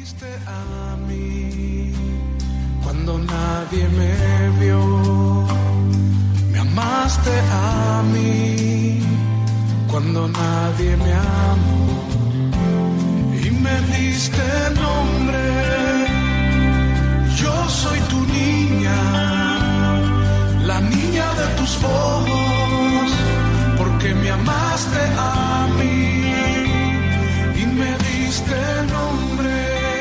diste a mí cuando nadie me vio, me amaste a mí cuando nadie me amó y me diste nombre. Yo soy tu niña, la niña de tus ojos, porque me amaste a mí y me diste nombre.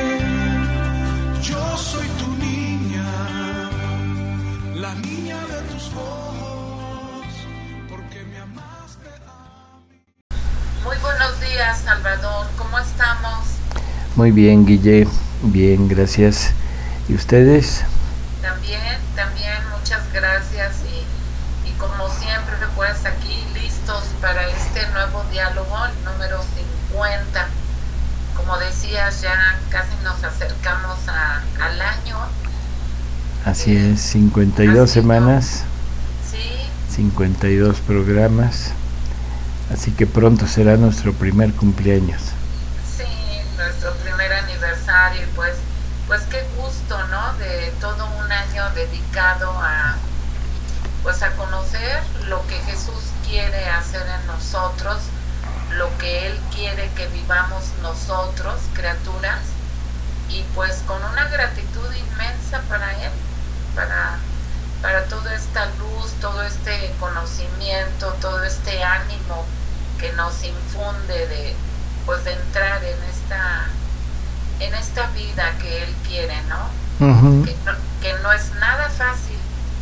Yo soy tu niña, la niña de tus ojos, porque me amaste a mí. Muy buenos días, Salvador, ¿cómo estamos? Muy bien, Guille, bien, gracias. ¿Y ustedes? También, muchas gracias y como siempre, pues aquí listos para este nuevo diálogo, el número 50. Como decías, ya casi nos acercamos al año. Así es, 52 semanas, Sí. 52 programas, así que pronto será nuestro primer cumpleaños. Sí, nuestro primer aniversario, pues qué gusto, ¿no? De todo un año dedicado a conocer lo que Jesús quiere hacer en nosotros, lo que Él quiere que vivamos nosotros, criaturas, y pues con una gratitud inmensa para Él, para toda esta luz, todo este conocimiento, todo este ánimo que nos infunde de entrar en esta vida que Él quiere, ¿no? Uh-huh. Que no es nada fácil,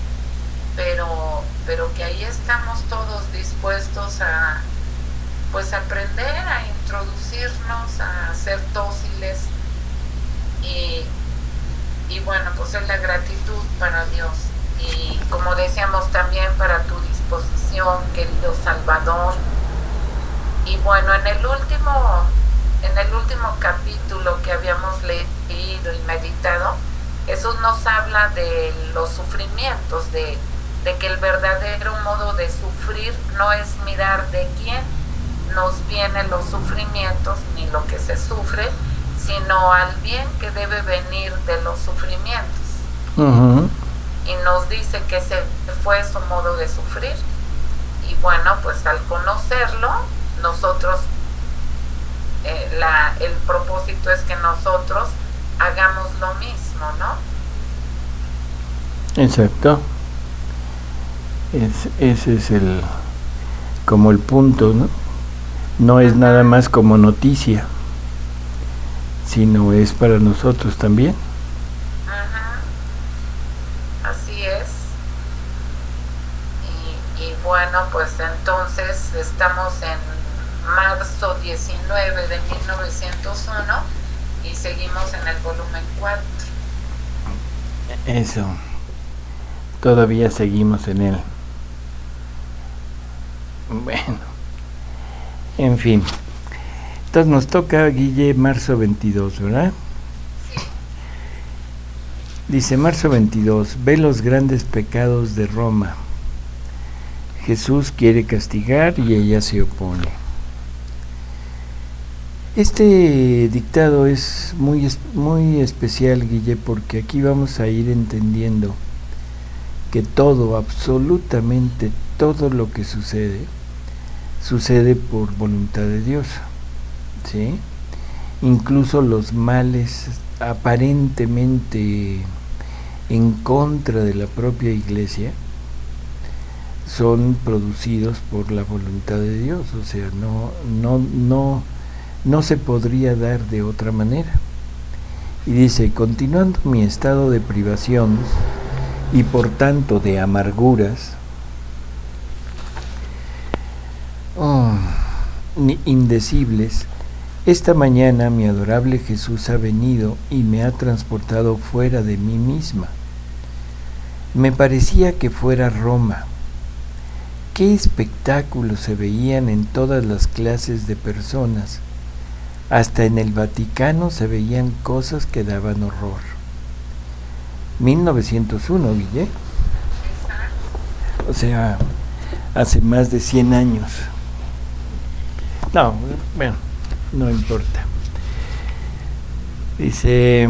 pero que ahí estamos todos dispuestos a aprender, a introducirnos, a ser dóciles y bueno, pues es la gratitud para Dios y como decíamos también para tu disposición, querido Salvador. Y bueno, en el último capítulo que habíamos leído y meditado, Jesús nos habla de los sufrimientos, de que el verdadero modo de sufrir no es mirar de quién nos vienen los sufrimientos ni lo que se sufre, sino al bien que debe venir de los sufrimientos. Uh-huh. Y nos dice que ese fue su modo de sufrir. Y bueno, pues al conocerlo, nosotros, el propósito es que nosotros hagamos lo mismo, ¿no? Exacto. Ese es como el punto, ¿no? No es nada más como noticia, sino es para nosotros también. Así es. Y bueno, pues entonces estamos en marzo 19 de 1901 y seguimos en el volumen 4. Eso. Todavía seguimos en él. Bueno. En fin. Entonces nos toca, Guille, marzo 22, ¿verdad? Sí. Dice marzo 22, ve los grandes pecados de Roma. Jesús quiere castigar y ella se opone. Este dictado es muy especial, Guille, porque aquí vamos a ir entendiendo que todo, absolutamente todo lo que sucede por voluntad de Dios, ¿sí? Incluso los males aparentemente en contra de la propia iglesia son producidos por la voluntad de Dios, o sea, no se podría dar de otra manera. Y dice, continuando mi estado de privación y por tanto de amarguras indecibles, esta mañana mi adorable Jesús ha venido y me ha transportado fuera de mí misma. Me parecía que fuera Roma. Qué espectáculos se veían en todas las clases de personas. Hasta en el Vaticano se veían cosas que daban horror. 1901, Guille. O sea, hace más de 100 años. No, bueno, no importa. Dice,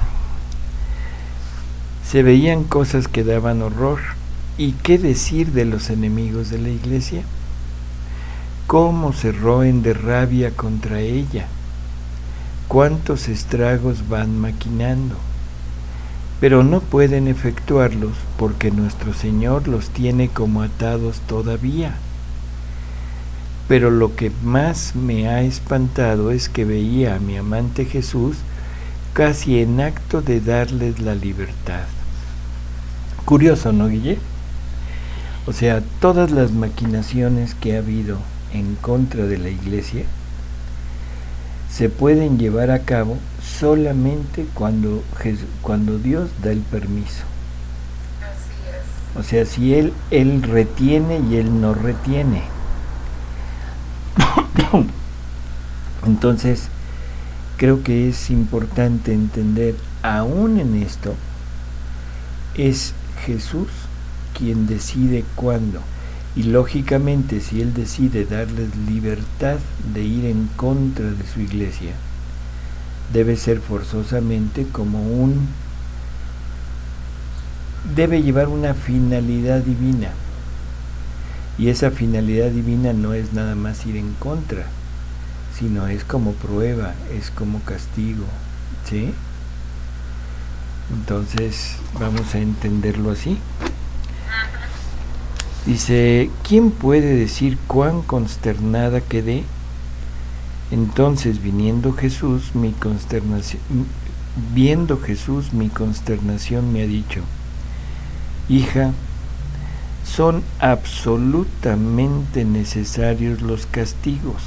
se veían cosas que daban horror. ¿Y qué decir de los enemigos de la iglesia? ¿Cómo se roen de rabia contra ella? ¿Cuántos estragos van maquinando? Pero no pueden efectuarlos porque nuestro Señor los tiene como atados todavía. Pero lo que más me ha espantado es que veía a mi amante Jesús casi en acto de darles la libertad. Curioso, ¿no, Guille? O sea, todas las maquinaciones que ha habido en contra de la iglesia se pueden llevar a cabo solamente cuando Dios da el permiso. Así es. O sea, si Él retiene y Él no retiene. Entonces, creo que es importante entender, aún en esto, es Jesús quien decide cuándo. Y lógicamente, si Él decide darles libertad de ir en contra de su iglesia, debe ser forzosamente debe llevar una finalidad divina. Y esa finalidad divina no es nada más ir en contra, sino es como prueba, es como castigo, ¿sí? Entonces, vamos a entenderlo así. Dice, ¿quién puede decir cuán consternada quedé? Entonces, viendo Jesús mi consternación me ha dicho, hija, son absolutamente necesarios los castigos.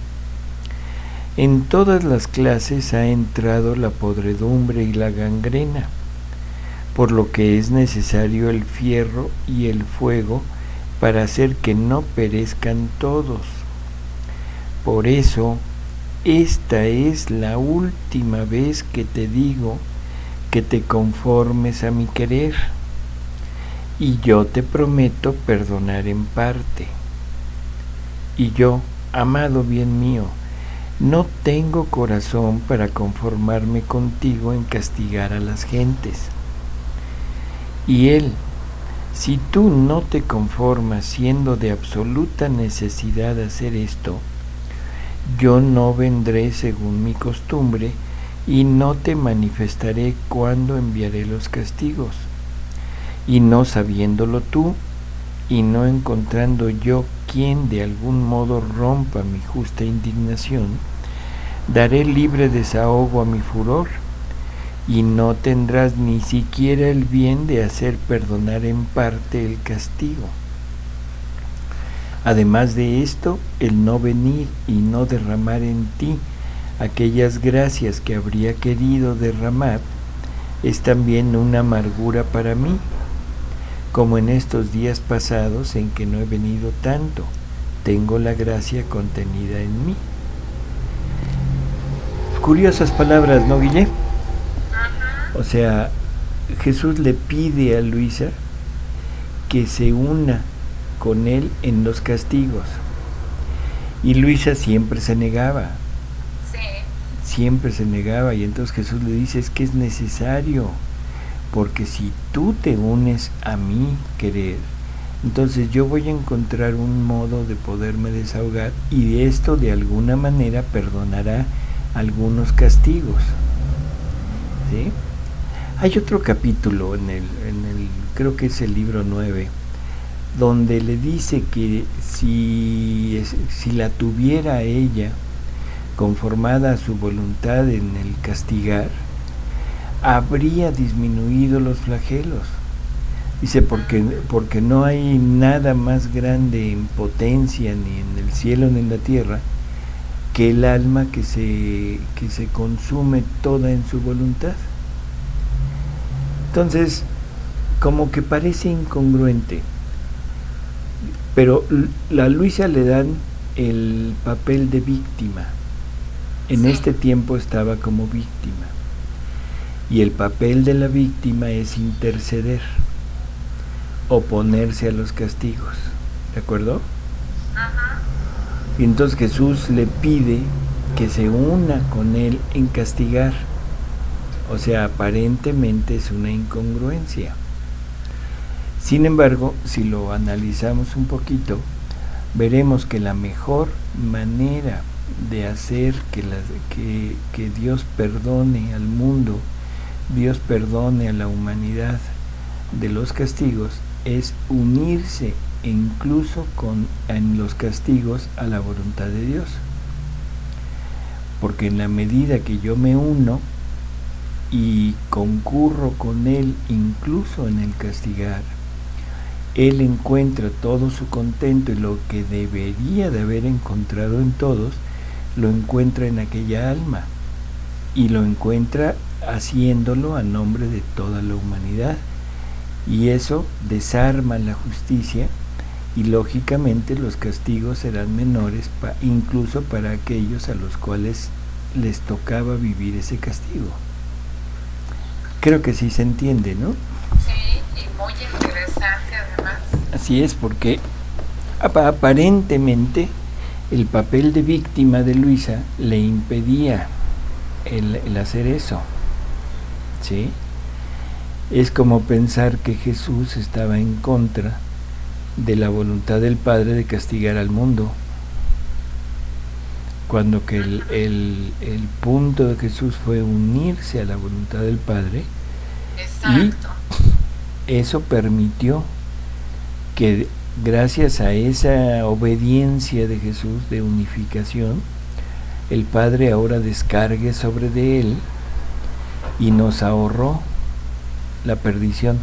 En todas las clases ha entrado la podredumbre y la gangrena, por lo que es necesario el fierro y el fuego para hacer que no perezcan todos. Por eso, esta es la última vez que te digo que te conformes a mi querer, y yo te prometo perdonar en parte. Y yo, amado bien mío, no tengo corazón para conformarme contigo en castigar a las gentes. Y Él, si tú no te conformas siendo de absoluta necesidad hacer esto, yo no vendré según mi costumbre y no te manifestaré cuando enviaré los castigos. Y no sabiéndolo tú, y no encontrando yo quien de algún modo rompa mi justa indignación, daré libre desahogo a mi furor, y no tendrás ni siquiera el bien de hacer perdonar en parte el castigo. Además de esto, el no venir y no derramar en ti aquellas gracias que habría querido derramar es también una amargura para mí, como en estos días pasados en que no he venido tanto, tengo la gracia contenida en mí. Curiosas palabras, ¿no, Guille? O sea, Jesús le pide a Luisa que se una con él en los castigos. Y Luisa siempre se negaba. Sí. Siempre se negaba. Y entonces Jesús le dice, es que es necesario, porque si tú te unes a mi querer, entonces yo voy a encontrar un modo de poderme desahogar, y de esto de alguna manera perdonará algunos castigos. ¿Sí? Hay otro capítulo en el creo que es el libro 9, donde le dice que si la tuviera ella conformada a su voluntad en el castigar, habría disminuido los flagelos. Dice, porque no hay nada más grande en potencia ni en el cielo ni en la tierra que el alma que se consume toda en su voluntad. Entonces, como que parece incongruente, pero a Luisa le dan el papel de víctima. En este tiempo estaba como víctima, y el papel de la víctima es interceder, oponerse a los castigos, ¿de acuerdo? Ajá. Y entonces Jesús le pide que se una con él en castigar, O sea, aparentemente es una incongruencia. Sin embargo, si lo analizamos un poquito, veremos que la mejor manera de hacer que Dios perdone al mundo, Dios perdone a la humanidad de los castigos, es unirse incluso en los castigos a la voluntad de Dios. Porque en la medida que yo me uno y concurro con Él incluso en el castigar, Él encuentra todo su contento, y lo que debería de haber encontrado en todos, lo encuentra en aquella alma, y lo encuentra haciéndolo a nombre de toda la humanidad, y eso desarma la justicia, y lógicamente los castigos serán menores incluso para aquellos a los cuales les tocaba vivir ese castigo. Creo que sí se entiende, ¿no? Sí, y muy interesante además. Así es, porque aparentemente el papel de víctima de Luisa le impedía el hacer eso, ¿sí? Es como pensar que Jesús estaba en contra de la voluntad del Padre de castigar al mundo, cuando que el punto de Jesús fue unirse a la voluntad del Padre. Exacto. Y eso permitió que, gracias a esa obediencia de Jesús de unificación, el Padre ahora descargue sobre de Él y nos ahorró la perdición.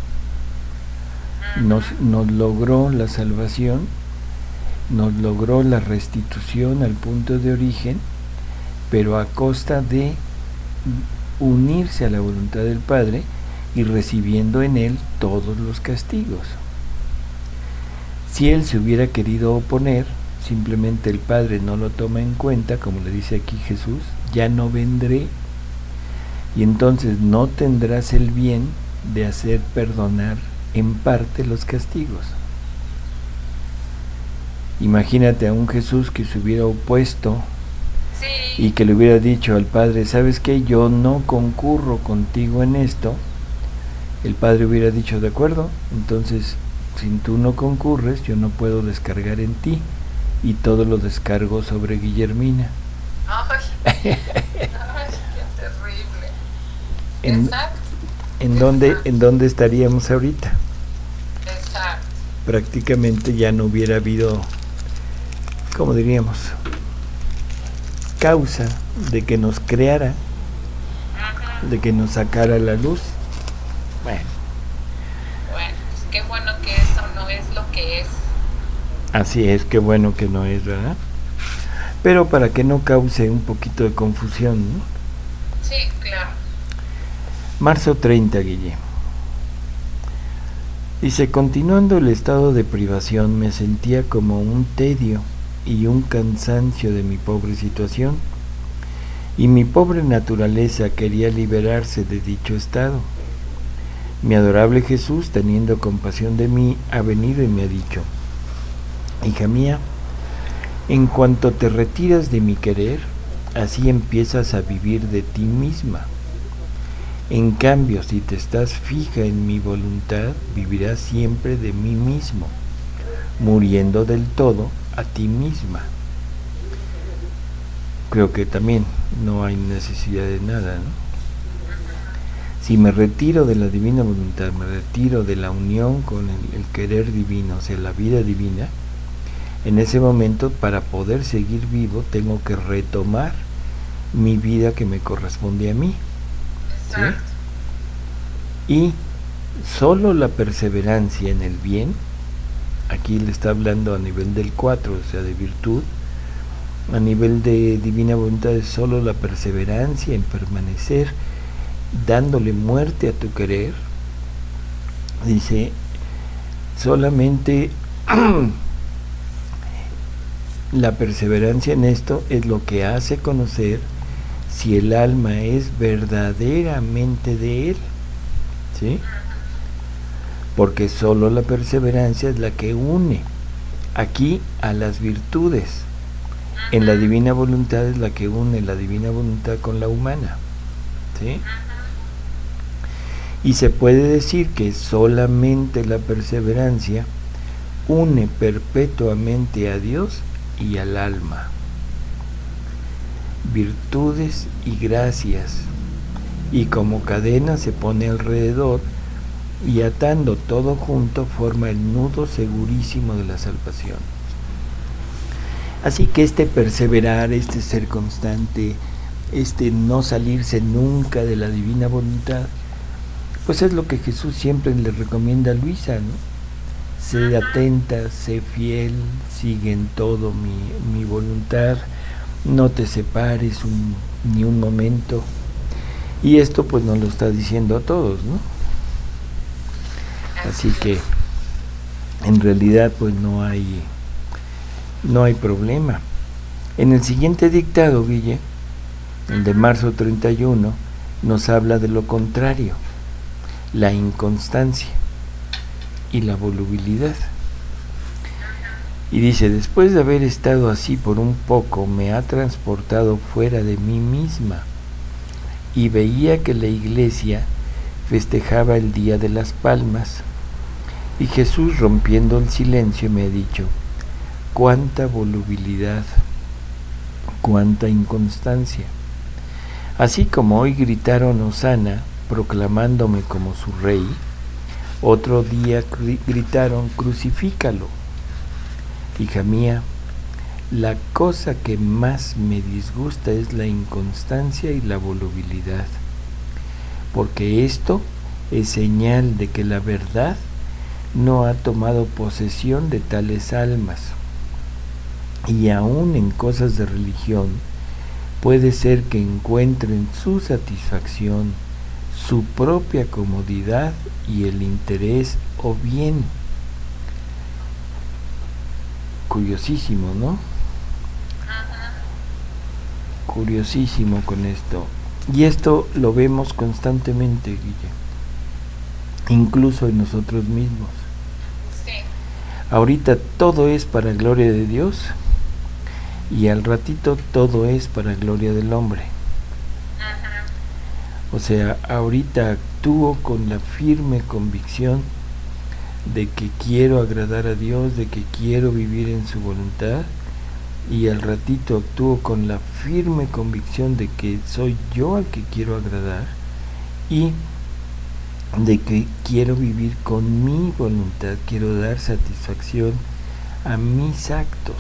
Nos logró la salvación, nos logró la restitución al punto de origen, pero a costa de unirse a la voluntad del Padre y recibiendo en Él todos los castigos. Si Él se hubiera querido oponer, simplemente el Padre no lo toma en cuenta, como le dice aquí Jesús: ya no vendré, y entonces no tendrás el bien de hacer perdonar en parte los castigos. Imagínate a un Jesús que se hubiera opuesto, sí, y que le hubiera dicho al Padre: ¿sabes qué? Yo no concurro contigo en esto. El Padre hubiera dicho: de acuerdo, entonces si tú no concurres, yo no puedo descargar en ti, y todo lo descargo sobre Guillermina. Ay, qué terrible. Exacto. ¿En dónde estaríamos ahorita? Exacto. Prácticamente ya no hubiera habido, ¿cómo diríamos?, causa de que nos creara, de que nos sacara la luz. Bueno, pues qué bueno que eso no es lo que es. Así es, qué bueno que no es, ¿verdad? Pero para que no cause un poquito de confusión, ¿no? Sí, claro. Marzo 30, Guille. Dice: continuando el estado de privación, me sentía como un tedio y un cansancio de mi pobre situación, y mi pobre naturaleza quería liberarse de dicho estado. Mi adorable Jesús, teniendo compasión de mí, ha venido y me ha dicho: hija mía, en cuanto te retiras de mi querer, así empiezas a vivir de ti misma. En cambio, si te estás fija en mi voluntad, vivirás siempre de mí mismo, muriendo del todo a ti misma. Creo que también no hay necesidad de nada, ¿no? Si me retiro de la divina voluntad, me retiro de la unión con el querer divino, o sea, la vida divina, en ese momento, para poder seguir vivo, tengo que retomar mi vida que me corresponde a mí. ¿Sí? Y solo la perseverancia en el bien, aquí le está hablando a nivel del 4, o sea, de virtud, a nivel de divina voluntad es solo la perseverancia en permanecer dándole muerte a tu querer. Dice, solamente la perseverancia en esto es lo que hace conocer si el alma es verdaderamente de Él, ¿sí? Porque solo la perseverancia es la que une aquí a las virtudes. En la divina voluntad es la que une la divina voluntad con la humana, ¿sí? Y se puede decir que solamente la perseverancia une perpetuamente a Dios y al alma. Virtudes y gracias, y como cadena se pone alrededor, y atando todo junto forma el nudo segurísimo de la salvación. Así que este perseverar, este ser constante, este no salirse nunca de la divina voluntad, pues es lo que Jesús siempre le recomienda a Luisa, ¿no? Sé atenta, sé fiel, sigue en todo mi voluntad, no te separes ni un momento. Y esto pues nos lo está diciendo a todos, ¿no? Así que en realidad pues no hay problema. En el siguiente dictado, Guille, el de marzo 31, nos habla de lo contrario, la inconstancia y la volubilidad. Y dice: después de haber estado así por un poco, me ha transportado fuera de mí misma, y veía que la iglesia festejaba el Día de las Palmas, y Jesús, rompiendo el silencio, me ha dicho: cuánta volubilidad, cuánta inconstancia. Así como hoy gritaron Hosana, proclamándome como su rey, otro día gritaron: crucifícalo. Hija mía, la cosa que más me disgusta es la inconstancia y la volubilidad, porque esto es señal de que la verdad no ha tomado posesión de tales almas, y aún en cosas de religión puede ser que encuentren su satisfacción, su propia comodidad y el interés o bien. Curiosísimo, ¿no? Curiosísimo con esto. Y esto lo vemos constantemente, Guille, incluso en nosotros mismos. Sí. Ahorita todo es para gloria de Dios, y al ratito todo es para gloria del hombre. O sea, ahorita actúo con la firme convicción de que quiero agradar a Dios, de que quiero vivir en su voluntad, y al ratito actúo con la firme convicción de que soy yo al que quiero agradar y de que quiero vivir con mi voluntad, quiero dar satisfacción a mis actos.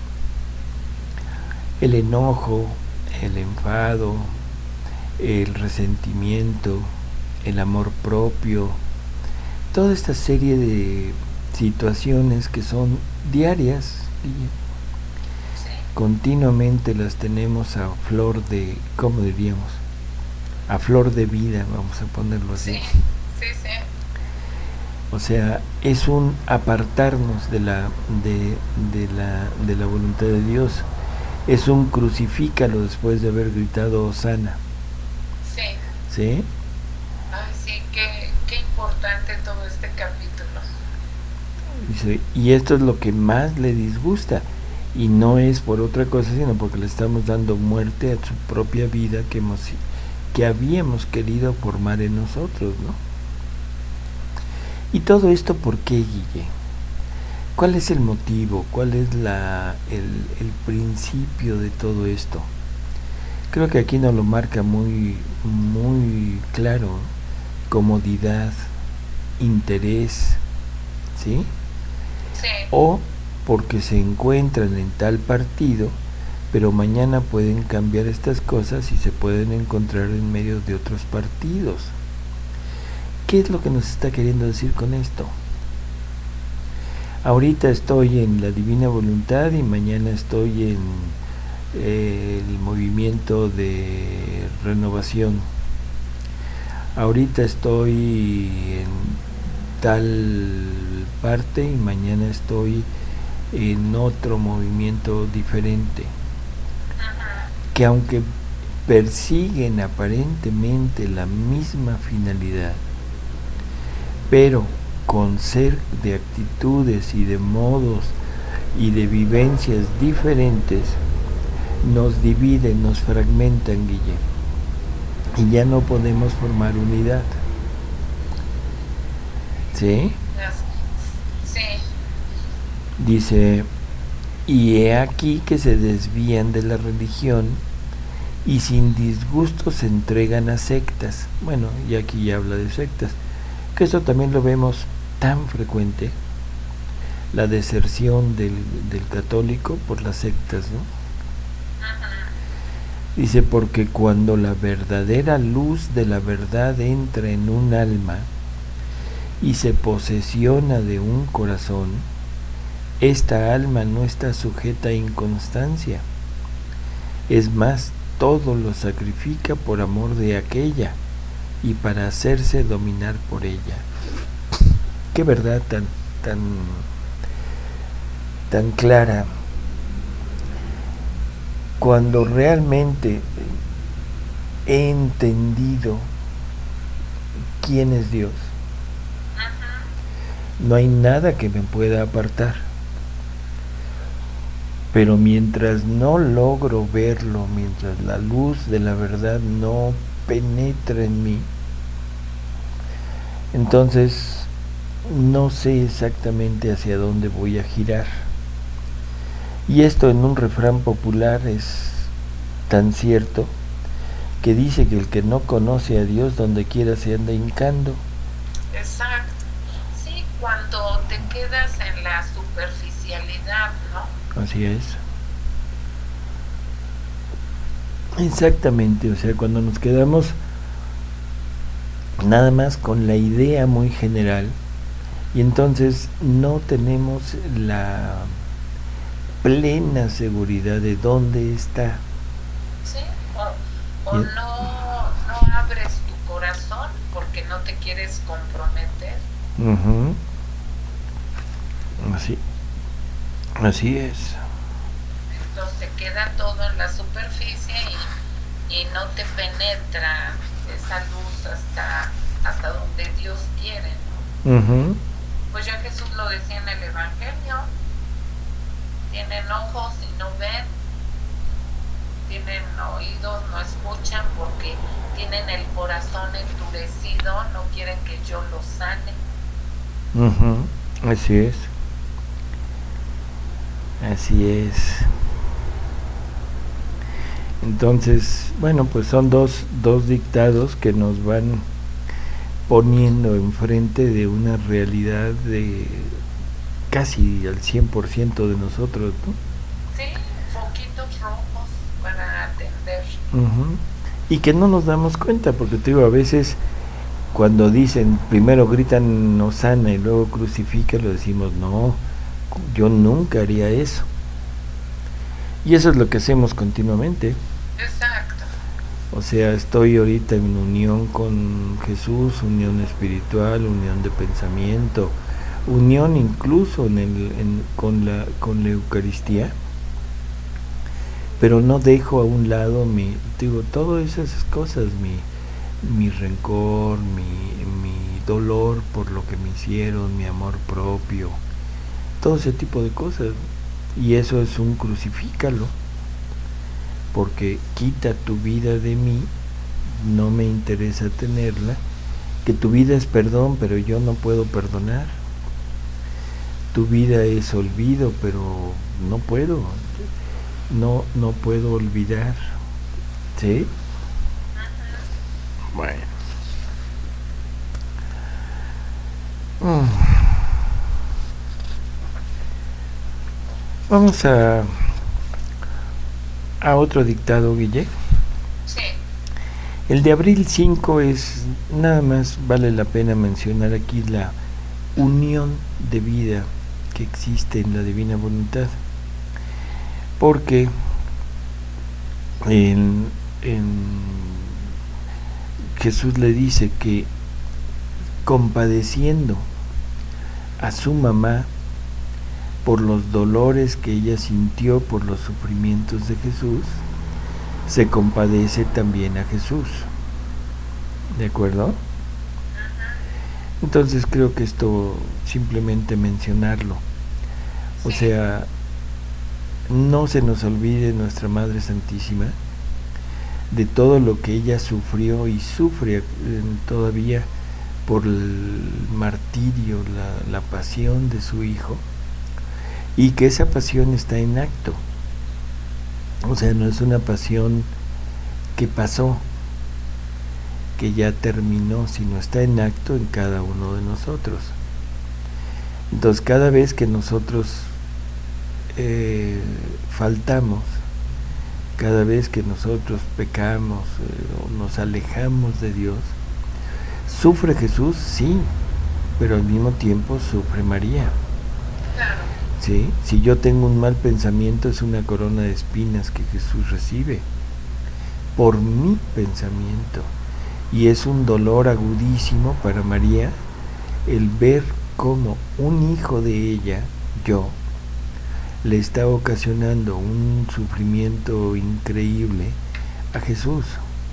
El enojo, el enfado, el resentimiento, el amor propio, toda esta serie de situaciones que son diarias y continuamente las tenemos a flor de, ¿cómo diríamos? A flor de vida, vamos a ponerlo así. Sí. O sea, es un apartarnos de la voluntad de Dios. Es un crucifícalo después de haber gritado Hosana. Sí. ¿Sí? Ay, sí, qué importante todo este capítulo. Dice, y esto es lo que más le disgusta, y no es por otra cosa, sino porque le estamos dando muerte a su propia vida que habíamos querido formar en nosotros, ¿no? Y todo esto, ¿por qué, Guille? ¿Cuál es el motivo? ¿Cuál es el principio de todo esto? Creo que aquí nos lo marca muy, muy claro: comodidad, interés, ¿sí? Sí. O porque se encuentran en tal partido, pero mañana pueden cambiar estas cosas y se pueden encontrar en medio de otros partidos. ¿Qué es lo que nos está queriendo decir con esto? Ahorita estoy en la divina voluntad y mañana estoy en el movimiento de renovación. Ahorita estoy en tal parte y mañana estoy en otro movimiento diferente, que aunque persiguen aparentemente la misma finalidad, pero con ser de actitudes y de modos y de vivencias diferentes, nos dividen, nos fragmentan, Guille. y ya no podemos formar unidad. ¿Sí? Sí. Dice, y he aquí que se desvían de la religión y sin disgusto se entregan a sectas. Bueno, y aquí ya habla de sectas, que eso también lo vemos tan frecuente, la deserción del católico por las sectas, ¿no? Dice, porque cuando la verdadera luz de la verdad entra en un alma y se posesiona de un corazón, esta alma no está sujeta a inconstancia. Es más, todo lo sacrifica por amor de aquella y para hacerse dominar por ella. Qué verdad tan clara. Cuando realmente he entendido quién es Dios, no hay nada que me pueda apartar. Pero mientras no logro verlo, mientras la luz de la verdad no penetra en mí, entonces no sé exactamente hacia dónde voy a girar. Y esto en un refrán popular es tan cierto que dice que el que no conoce a Dios donde quiera se anda hincando. Exacto. Sí, cuando te quedas en la superficialidad, ¿no? Así es. Exactamente, o sea, cuando nos quedamos nada más con la idea muy general y entonces no tenemos la plena seguridad de dónde está. Sí, o no abres tu corazón porque no te quieres comprometer. Así es. Entonces te queda todo en la superficie y no te penetra esa luz hasta donde Dios quiere, ¿no? Pues ya Jesús lo decía en el Evangelio, tienen ojos y no ven, tienen oídos, no escuchan porque tienen el corazón endurecido, no quieren que yo los sane. Así es. Así es. Entonces, bueno, pues son dos dictados que nos van poniendo enfrente de una realidad de casi al 100% de nosotros, ¿no? Sí, foquitos rojos para atender. Y que no nos damos cuenta, porque te digo, a veces cuando dicen, primero gritan hosana y luego crucifica, lo decimos, no, yo nunca haría eso. Y eso es lo que hacemos continuamente. Exacto. O sea, estoy ahorita en unión con Jesús, unión espiritual, unión de pensamiento, unión incluso con la Eucaristía, pero no dejo a un lado todas esas cosas, mi rencor, mi dolor por lo que me hicieron, mi amor propio, todo ese tipo de cosas. Y eso es un crucifícalo, porque quita tu vida de mí, no me interesa tenerla, que tu vida es perdón, pero yo no puedo perdonar. Tu vida es olvido, pero no puedo olvidar. ¿Sí? Bueno. Vamos a otro dictado, Guille. Sí. El de abril 5 es, nada más vale la pena mencionar aquí la unión de vida que existe en la divina voluntad, porque Jesús le dice que compadeciendo a su mamá por los dolores que ella sintió por los sufrimientos de Jesús, se compadece también a Jesús. ¿De acuerdo? Entonces creo que esto simplemente mencionarlo. O sea, no se nos olvide nuestra Madre Santísima, de todo lo que ella sufrió y sufre todavía por el martirio, la pasión de su hijo, y que esa pasión está en acto. O sea, no es una pasión que pasó, que ya terminó, sino está en acto en cada uno de nosotros. Entonces, cada vez que nosotros faltamos, cada vez que nosotros pecamos o nos alejamos de Dios, ¿sufre Jesús? Sí, pero al mismo tiempo sufre María. Claro. ¿Sí? Si yo tengo un mal pensamiento, es una corona de espinas que Jesús recibe por mi pensamiento, y es un dolor agudísimo para María el ver cómo un hijo de ella, yo, le está ocasionando un sufrimiento increíble a Jesús.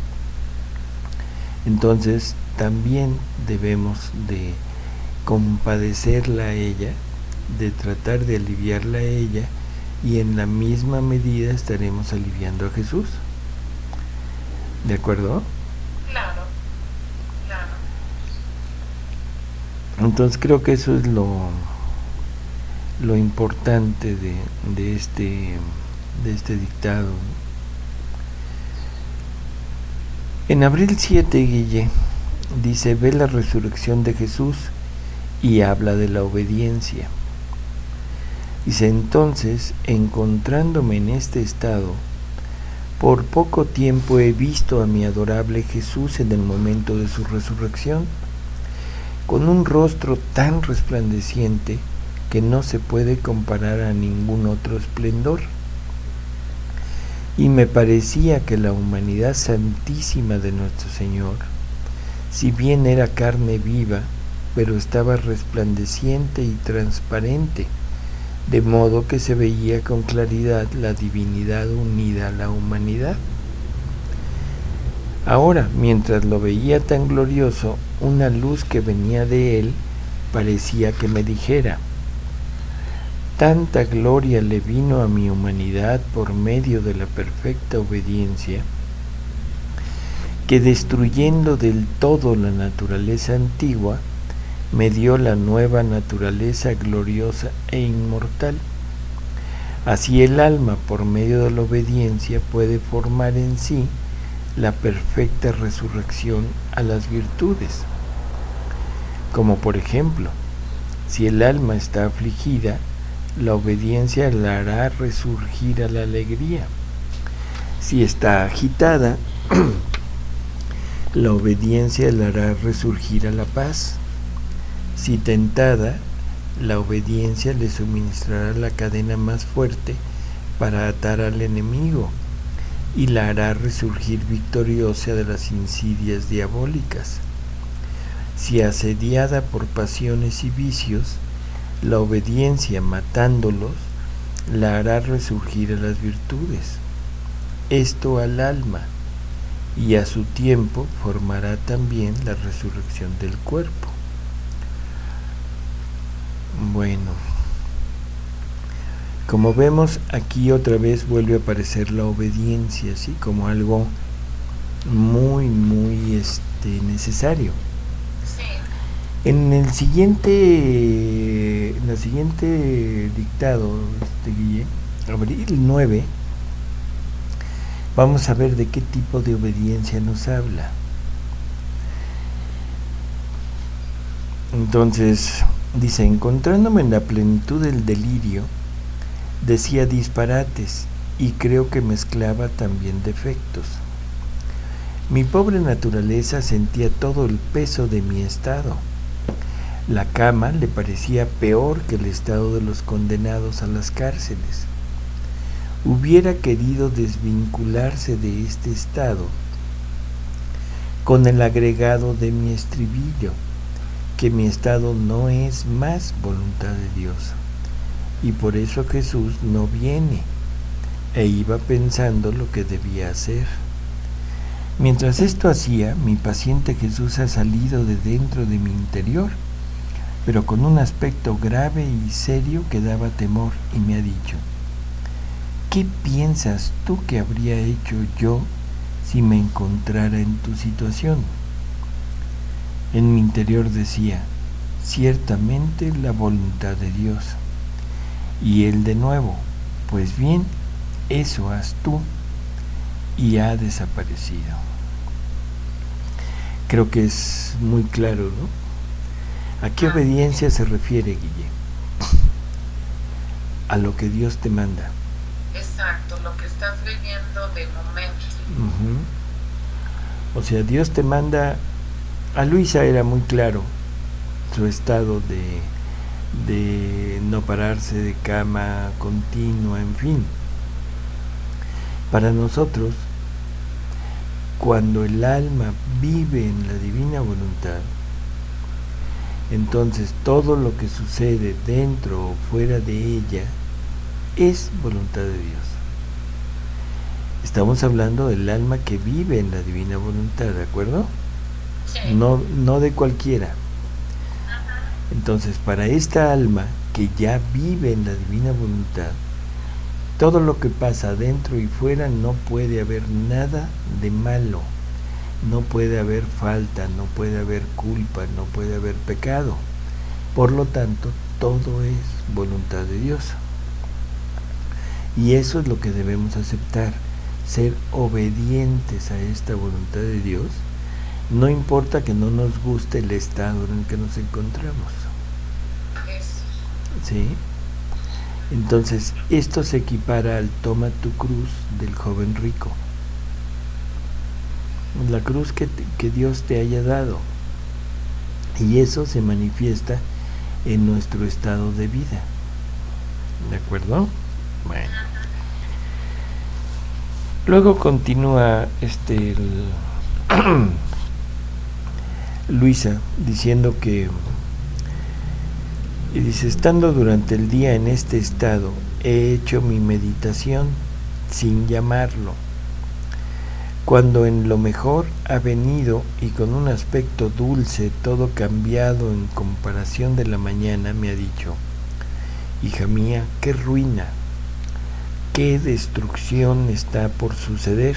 Entonces también debemos de compadecerla a ella, de tratar de aliviarla a ella, y en la misma medida estaremos aliviando a Jesús. ¿De acuerdo? Claro, claro. Entonces creo que eso es lo importante de este dictado. En abril 7, Guille dice: ve la resurrección de Jesús, y habla de la obediencia. Dice: entonces, encontrándome en este estado, por poco tiempo he visto a mi adorable Jesús en el momento de su resurrección, con un rostro tan resplandeciente que no se puede comparar a ningún otro esplendor. Y me parecía que la humanidad santísima de nuestro Señor, si bien era carne viva, pero estaba resplandeciente y transparente, de modo que se veía con claridad la divinidad unida a la humanidad. Ahora, mientras lo veía tan glorioso, una luz que venía de él parecía que me dijera: tanta gloria le vino a mi humanidad por medio de la perfecta obediencia, que destruyendo del todo la naturaleza antigua, me dio la nueva naturaleza gloriosa e inmortal. Así el alma, por medio de la obediencia, puede formar en sí la perfecta resurrección a las virtudes. Como por ejemplo, si el alma está afligida, la obediencia la hará resurgir a la alegría. Si está agitada, la obediencia la hará resurgir a la paz. Si tentada, la obediencia le suministrará la cadena más fuerte para atar al enemigo y la hará resurgir victoriosa de las insidias diabólicas. Si asediada por pasiones y vicios, la obediencia, matándolos, la hará resurgir a las virtudes. Esto al alma, y a su tiempo formará también la resurrección del cuerpo. Bueno, como vemos, aquí otra vez vuelve a aparecer la obediencia, así como algo muy necesario. Sí. En la siguiente dictado, Guille, abril 9, vamos a ver de qué tipo de obediencia nos habla. Entonces dice: encontrándome en la plenitud del delirio, decía disparates y creo que mezclaba también defectos. Mi pobre naturaleza sentía todo el peso de mi estado. La cama le parecía peor que el estado de los condenados a las cárceles. Hubiera querido desvincularse de este estado con el agregado de mi estribillo, que mi estado no es más voluntad de Dios, y por eso Jesús no viene, e iba pensando lo que debía hacer. Mientras esto hacía, mi paciente Jesús ha salido de dentro de mi interior, pero con un aspecto grave y serio que daba temor, y me ha dicho: ¿qué piensas tú que habría hecho yo si me encontrara en tu situación. En mi interior decía, ciertamente la voluntad de Dios. Y él de nuevo, pues bien, eso haz tú. Y ha desaparecido. Creo que es muy claro, ¿no? ¿A qué obediencia se refiere, Guille? A lo que Dios te manda. Exacto, lo que estás viviendo de momento. O sea, Dios te manda. A Luisa era muy claro su estado de no pararse de cama continua, en fin. Para nosotros, cuando el alma vive en la divina voluntad, entonces todo lo que sucede dentro o fuera de ella es voluntad de Dios. Estamos hablando del alma que vive en la divina voluntad, ¿de acuerdo? Sí. No de cualquiera. Entonces, para esta alma que ya vive en la divina voluntad, todo lo que pasa dentro y fuera no puede haber nada de malo, no puede haber falta, no puede haber culpa, no puede haber pecado. Por lo tanto, todo es voluntad de Dios. Y eso es lo que debemos aceptar, ser obedientes a esta voluntad de Dios, no importa que no nos guste el estado en el que nos encontramos. ¿Sí? Entonces, esto se equipara al toma tu cruz del joven rico. La cruz que Dios te haya dado. Y eso se manifiesta en nuestro estado de vida. ¿De acuerdo? Bueno. Luego continúa Luisa diciendo que, y dice, estando durante el día en este estado, he hecho mi meditación sin llamarlo, cuando en lo mejor ha venido y con un aspecto dulce, todo cambiado en comparación de la mañana, me ha dicho, hija mía, qué ruina, qué destrucción está por suceder.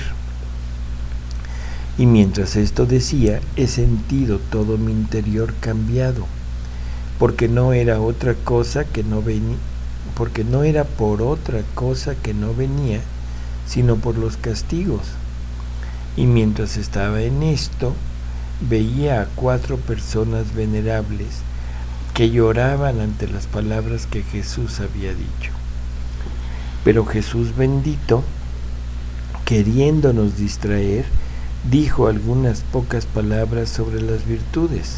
Y mientras esto decía, he sentido todo mi interior cambiado, porque no era otra cosa que no venía, porque no era por otra cosa que no venía, sino por los castigos. Y mientras estaba en esto, veía a 4 personas venerables que lloraban ante las palabras que Jesús había dicho. Pero Jesús bendito, queriéndonos distraer, dijo algunas pocas palabras sobre las virtudes.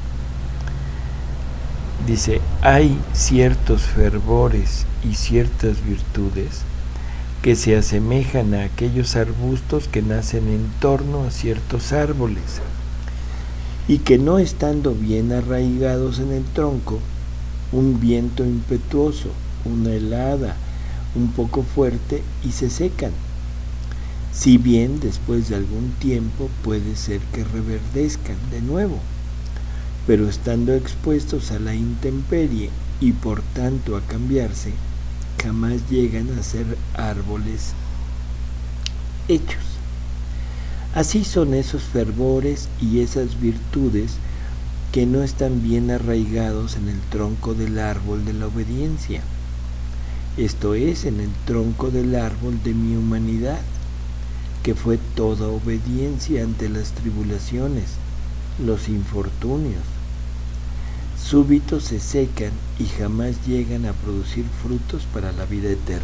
Dice, hay ciertos fervores y ciertas virtudes que se asemejan a aquellos arbustos que nacen en torno a ciertos árboles y que no estando bien arraigados en el tronco, un viento impetuoso, una helada un poco fuerte y se secan. Si bien después de algún tiempo puede ser que reverdezcan de nuevo, pero estando expuestos a la intemperie y por tanto a cambiarse, jamás llegan a ser árboles hechos. Así son esos fervores y esas virtudes que no están bien arraigados en el tronco del árbol de la obediencia, esto es, en el tronco del árbol de mi humanidad, que fue toda obediencia ante las tribulaciones, los infortunios. Súbitos se secan y jamás llegan a producir frutos para la vida eterna.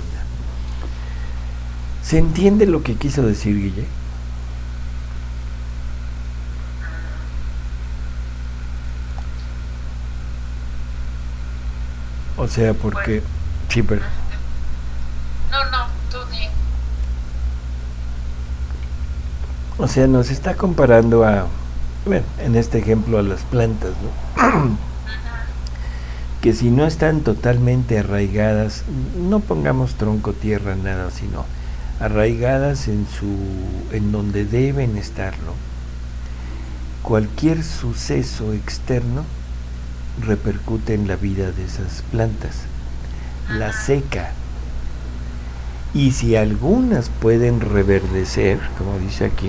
¿Se entiende lo que quiso decir Guille? O sea, porque... Sí, pero... No, tú di. O sea, nos está comparando a... Bueno, en este ejemplo a las plantas, ¿no? Que si no están totalmente arraigadas, no pongamos tronco, tierra, nada, sino arraigadas en donde deben estarlo, cualquier suceso externo repercute en la vida de esas plantas, la seca. Y si algunas pueden reverdecer, como dice aquí,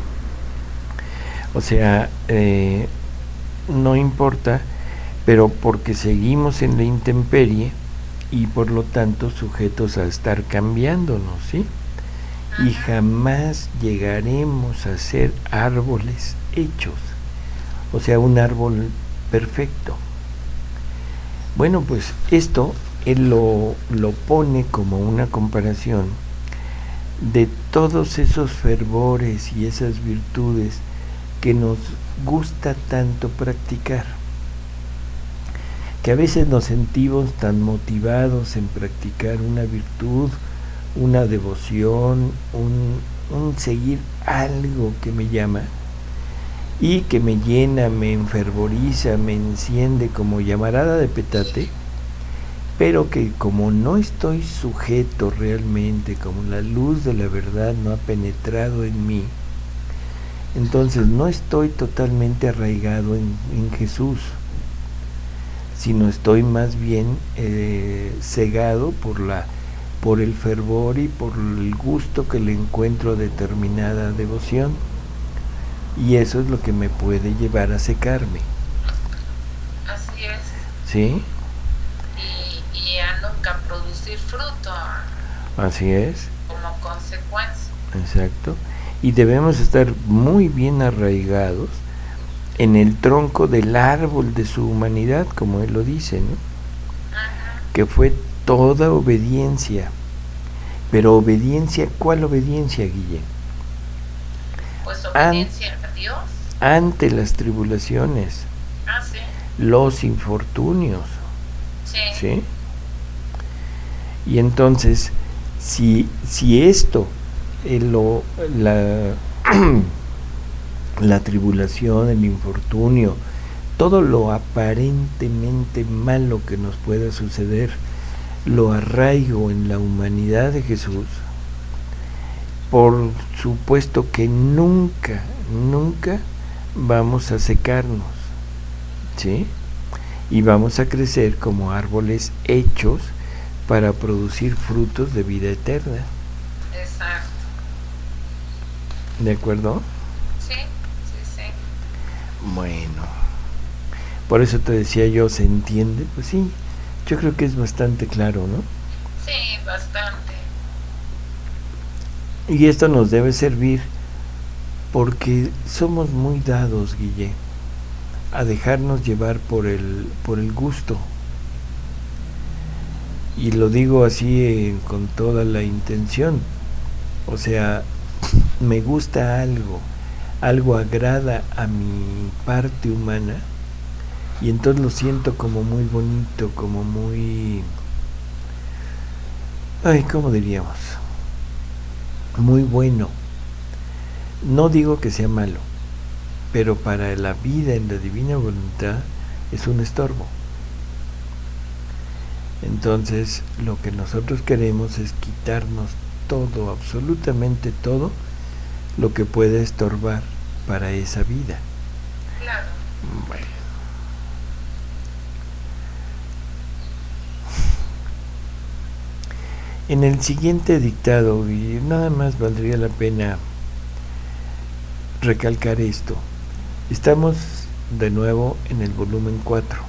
o sea, no importa, pero porque seguimos en la intemperie y por lo tanto sujetos a estar cambiándonos, ¿sí? Y jamás llegaremos a ser árboles hechos, o sea, un árbol perfecto. Bueno, pues esto él lo pone como una comparación de todos esos fervores y esas virtudes que nos gusta tanto practicar, que a veces nos sentimos tan motivados en practicar una virtud, una devoción, un seguir algo que me llama y que me llena, me enfervoriza, me enciende como llamarada de petate, pero que como no estoy sujeto realmente, como la luz de la verdad no ha penetrado en mí, entonces no estoy totalmente arraigado en Jesús, sino estoy más bien cegado por el fervor y por el gusto que le encuentro a determinada devoción, y eso es lo que me puede llevar a secarme. Así es. ¿Sí? Y a nunca producir fruto. Así es. Como consecuencia. Exacto. Y debemos estar muy bien arraigados en el tronco del árbol de su humanidad, como él lo dice, ¿no? Ajá. Que fue toda obediencia. Pero obediencia, ¿cuál obediencia, Guille? Pues obediencia a Dios. Ante las tribulaciones, Sí. los infortunios, Sí. ¿sí? Y entonces, si esto, la tribulación, el infortunio, todo lo aparentemente malo que nos pueda suceder, lo arraigo en la humanidad de Jesús, por supuesto que nunca vamos a secarnos, ¿sí? Y vamos a crecer como árboles hechos para producir frutos de vida eterna. Exacto. ¿De acuerdo? Sí. Bueno, por eso te decía yo, ¿se entiende? Pues sí, yo creo que es bastante claro, ¿no? Sí, bastante. Y esto nos debe servir porque somos muy dados, Guille, a dejarnos llevar por el gusto. Y lo digo así con toda la intención. O sea, me gusta algo agrada a mi parte humana, y entonces lo siento como muy bonito, como muy, ¿cómo diríamos? Muy bueno. No digo que sea malo, pero para la vida en la divina voluntad es un estorbo. Entonces, lo que nosotros queremos es quitarnos todo, absolutamente todo, lo que puede estorbar para esa vida. Claro. Bueno. En el siguiente dictado, y nada más valdría la pena recalcar esto, estamos de nuevo en el volumen 4.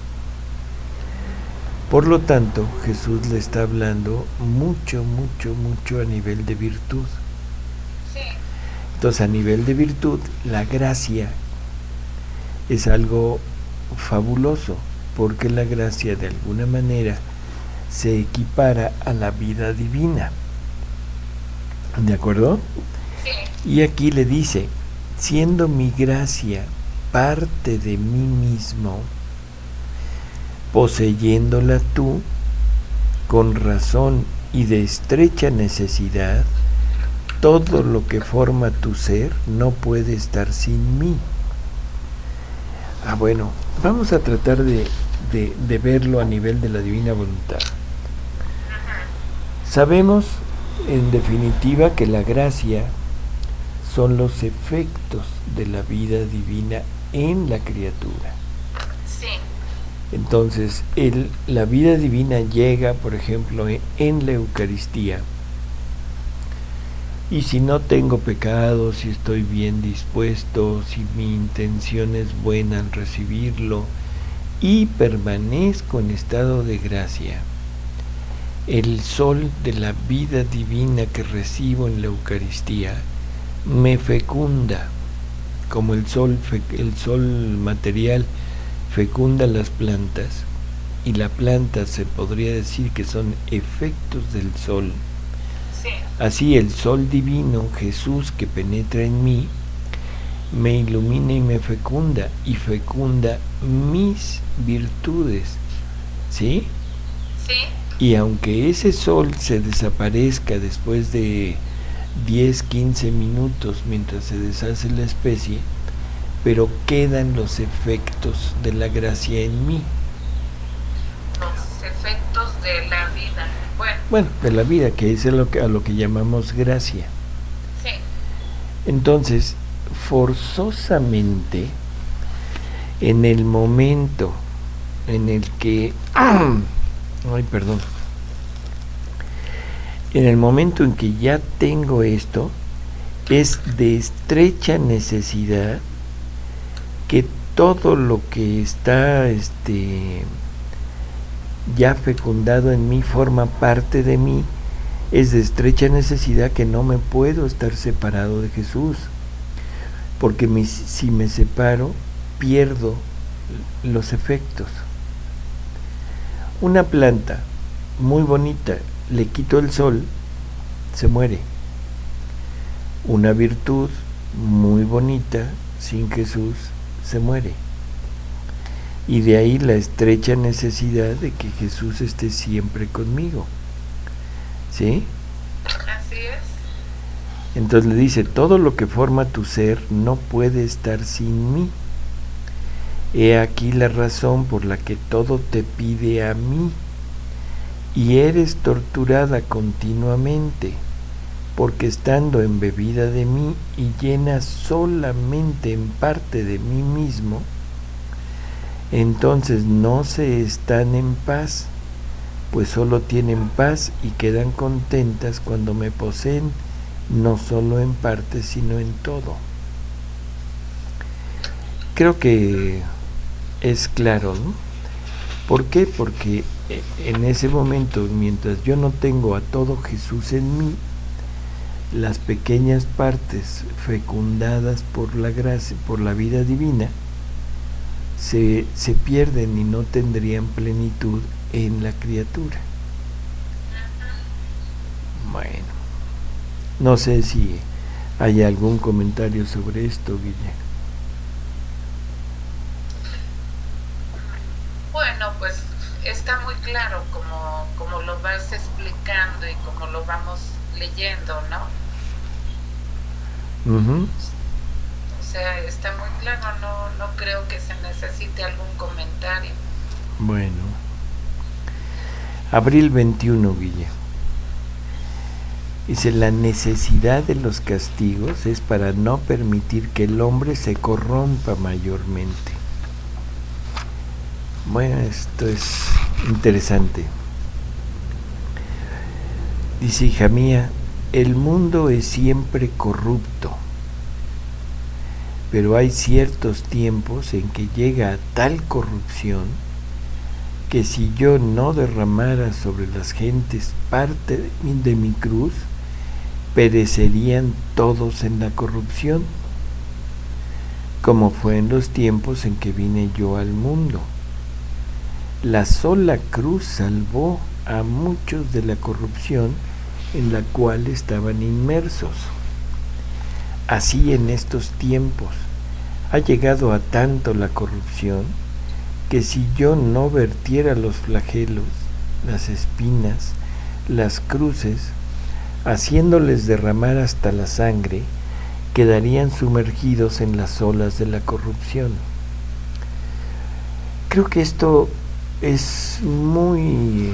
Por lo tanto, Jesús le está hablando mucho a nivel de virtud. Sí. Entonces, a nivel de virtud, la gracia es algo fabuloso, porque la gracia de alguna manera se equipara a la vida divina. ¿De acuerdo? Sí. Y aquí le dice, siendo mi gracia parte de mí mismo, poseyéndola tú, con razón y de estrecha necesidad, todo lo que forma tu ser no puede estar sin mí. Bueno, vamos a tratar de verlo a nivel de la divina voluntad. Sabemos, en definitiva, que la gracia son los efectos de la vida divina en la criatura. Sí. Entonces, la vida divina llega, por ejemplo, en la Eucaristía, Y si no tengo pecado, si estoy bien dispuesto, si mi intención es buena al recibirlo y permanezco en estado de gracia, el sol de la vida divina que recibo en la Eucaristía me fecunda, como el sol material fecunda las plantas, y la planta se podría decir que son efectos del sol. Sí. Así el sol divino, Jesús, que penetra en mí, me ilumina y me fecunda, y fecunda mis virtudes, ¿sí? Sí. Y aunque ese sol se desaparezca después de 10, 15 minutos mientras se deshace la especie, pero quedan los efectos de la gracia en mí. Los efectos de la vida. Bueno, de la vida, que es a lo que llamamos gracia. Sí. Entonces, forzosamente, en el momento en el que... En el momento en que ya tengo esto, es de estrecha necesidad que todo lo que está ya fecundado en mí forma parte de mí. Es de estrecha necesidad que no me puedo estar separado de Jesús, porque si me separo, pierdo los efectos. Una planta muy bonita, le quito el sol, se muere. Una virtud muy bonita, sin Jesús, se muere. Y de ahí la estrecha necesidad de que Jesús esté siempre conmigo. ¿Sí? Así es. Entonces le dice, todo lo que forma tu ser no puede estar sin mí. He aquí la razón por la que todo te pide a mí, y eres torturada continuamente, porque estando embebida de mí y llena solamente en parte de mí mismo, entonces no se están en paz, pues solo tienen paz y quedan contentas cuando me poseen, no solo en parte, sino en todo. Creo que es claro, ¿no? ¿Por qué? Porque en ese momento, mientras yo no tengo a todo Jesús en mí, las pequeñas partes fecundadas por la gracia, por la vida divina, se pierden y no tendrían plenitud en la criatura. Bueno, no sé si hay algún comentario sobre esto, Guille. Bueno, pues está muy claro como lo vas explicando y como lo vamos leyendo, ¿no? O sea, está muy claro, no creo que se necesite algún comentario. Bueno, abril 21, Guille. Dice, la necesidad de los castigos es para no permitir que el hombre se corrompa mayormente. Bueno, esto es interesante. Dice, hija mía, el mundo es siempre corrupto, pero hay ciertos tiempos en que llega a tal corrupción que si yo no derramara sobre las gentes parte de mi cruz, perecerían todos en la corrupción, como fue en los tiempos en que vine yo al mundo. La sola cruz salvó a muchos de la corrupción en la cual estaban inmersos. Así en estos tiempos ha llegado a tanto la corrupción que si yo no vertiera los flagelos, las espinas, las cruces, haciéndoles derramar hasta la sangre, quedarían sumergidos en las olas de la corrupción. Creo que esto es muy,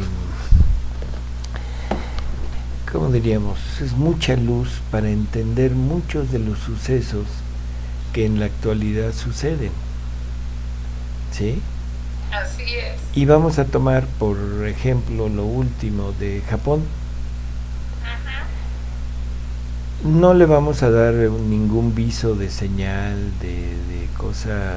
¿cómo diríamos? Es mucha luz para entender muchos de los sucesos que en la actualidad suceden. ¿Sí? Así es. Y vamos a tomar por ejemplo lo último de Japón. no le vamos a dar ningún viso de señal, de cosa,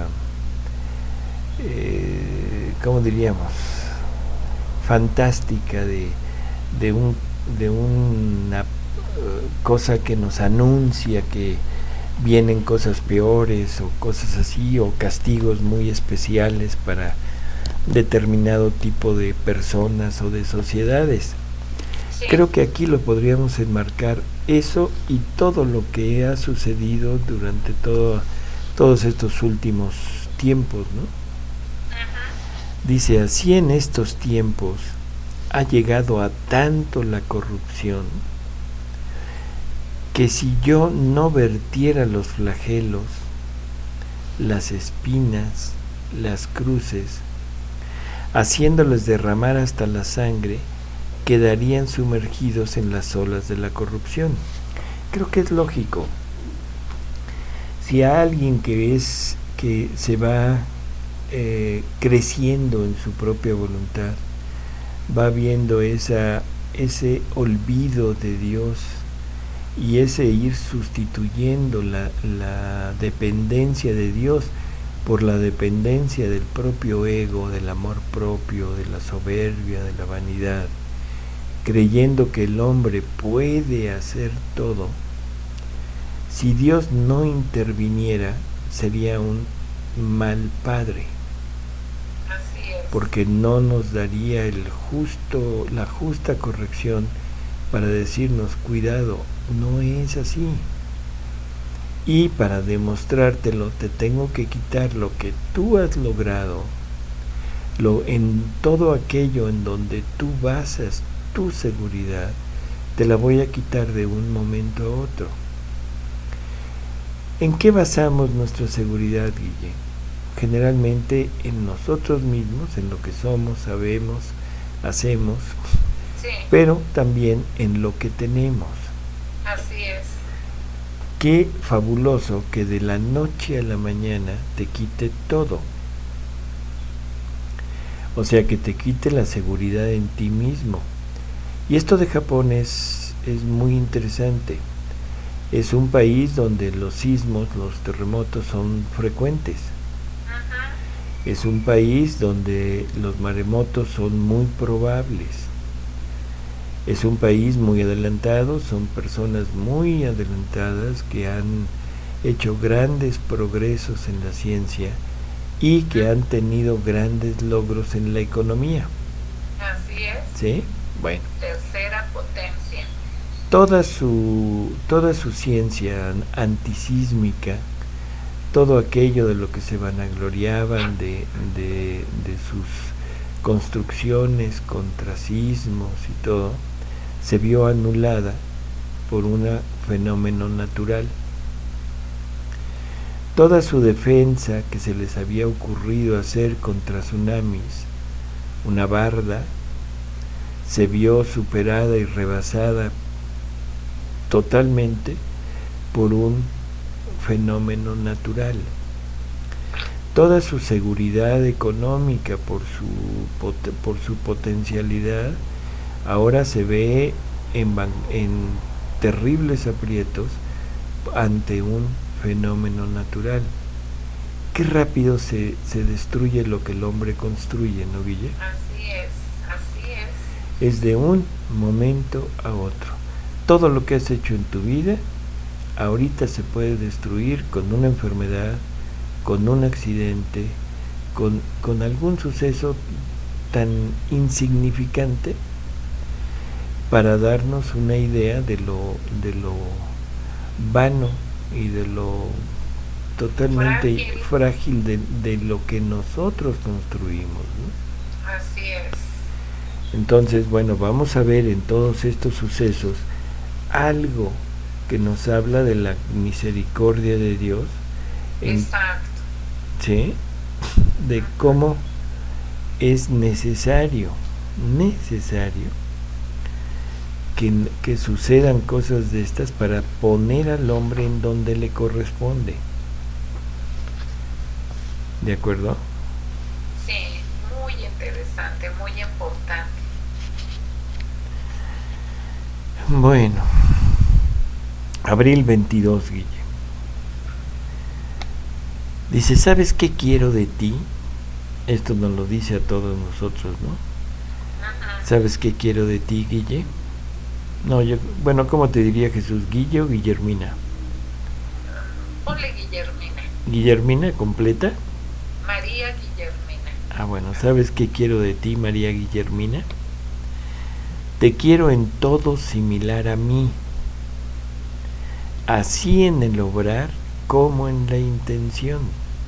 ¿cómo diríamos? Fantástica, de una cosa que nos anuncia que vienen cosas peores o cosas así, o castigos muy especiales para determinado tipo de personas o de sociedades. Sí. Creo que aquí lo podríamos enmarcar eso y todo lo que ha sucedido durante todos estos últimos tiempos, ¿no? Ujú. Dice, así en estos tiempos ha llegado a tanto la corrupción que si yo no vertiera los flagelos, las espinas, las cruces, haciéndoles derramar hasta la sangre, quedarían sumergidos en las olas de la corrupción. Creo que es lógico. Si a alguien que se va creciendo en su propia voluntad, va viendo ese olvido de Dios y ese ir sustituyendo la dependencia de Dios por la dependencia del propio ego, del amor propio, de la soberbia, de la vanidad, creyendo que el hombre puede hacer todo, si Dios no interviniera, sería un mal padre, Así es. porque no nos daría la justa corrección para decirnos, cuidado, no es así. Y para demostrártelo, te tengo que quitar lo que tú has logrado, en todo aquello en donde tú basas tu seguridad, te la voy a quitar de un momento a otro. ¿En qué basamos nuestra seguridad, Guille? Generalmente en nosotros mismos, en lo que somos, sabemos, hacemos, Sí. pero también en lo que tenemos. Así es. Qué fabuloso que de la noche a la mañana te quite todo. O sea, que te quite la seguridad en ti mismo. Y esto de Japón es muy interesante. Es un país donde los sismos, los terremotos son frecuentes. Ujú. Es un país donde los maremotos son muy probables. Es un país muy adelantado, son personas muy adelantadas que han hecho grandes progresos en la ciencia y que han tenido grandes logros en la economía. Así es. ¿Sí? Bueno. Tercera potencia. Toda su ciencia antisísmica, todo aquello de lo que se vanagloriaban de sus construcciones contra sismos y todo, se vio anulada por un fenómeno natural. Toda su defensa que se les había ocurrido hacer contra tsunamis, una barda, se vio superada y rebasada totalmente por un fenómeno natural. Toda su seguridad económica por su potencialidad ahora se ve en terribles aprietos ante un fenómeno natural. Qué rápido se destruye lo que el hombre construye, ¿no, Guille? Así es, así es. Es de un momento a otro. Todo lo que has hecho en tu vida ahorita se puede destruir con una enfermedad, con un accidente, con algún suceso tan insignificante para darnos una idea de lo vano y de lo totalmente frágil de lo que nosotros construimos, ¿no? Así es. Entonces, bueno, vamos a ver en todos estos sucesos algo que nos habla de la misericordia de Dios. Exacto. ¿Sí? De cómo es necesario que sucedan cosas de estas para poner al hombre en donde le corresponde. ¿De acuerdo? Sí, muy interesante, muy importante. Bueno, Abril 22, Guille. Dice, ¿sabes qué quiero de ti? Esto nos lo dice a todos nosotros, ¿no? ¿Sabes qué quiero de ti, Guille? No, bueno, ¿cómo te diría Jesús? ¿Guille o Guillermina? Ponle Guillermina. ¿Guillermina completa? María Guillermina. Ah, bueno, ¿sabes qué quiero de ti, María Guillermina? Te quiero en todo similar a mí, así en el obrar como en la intención.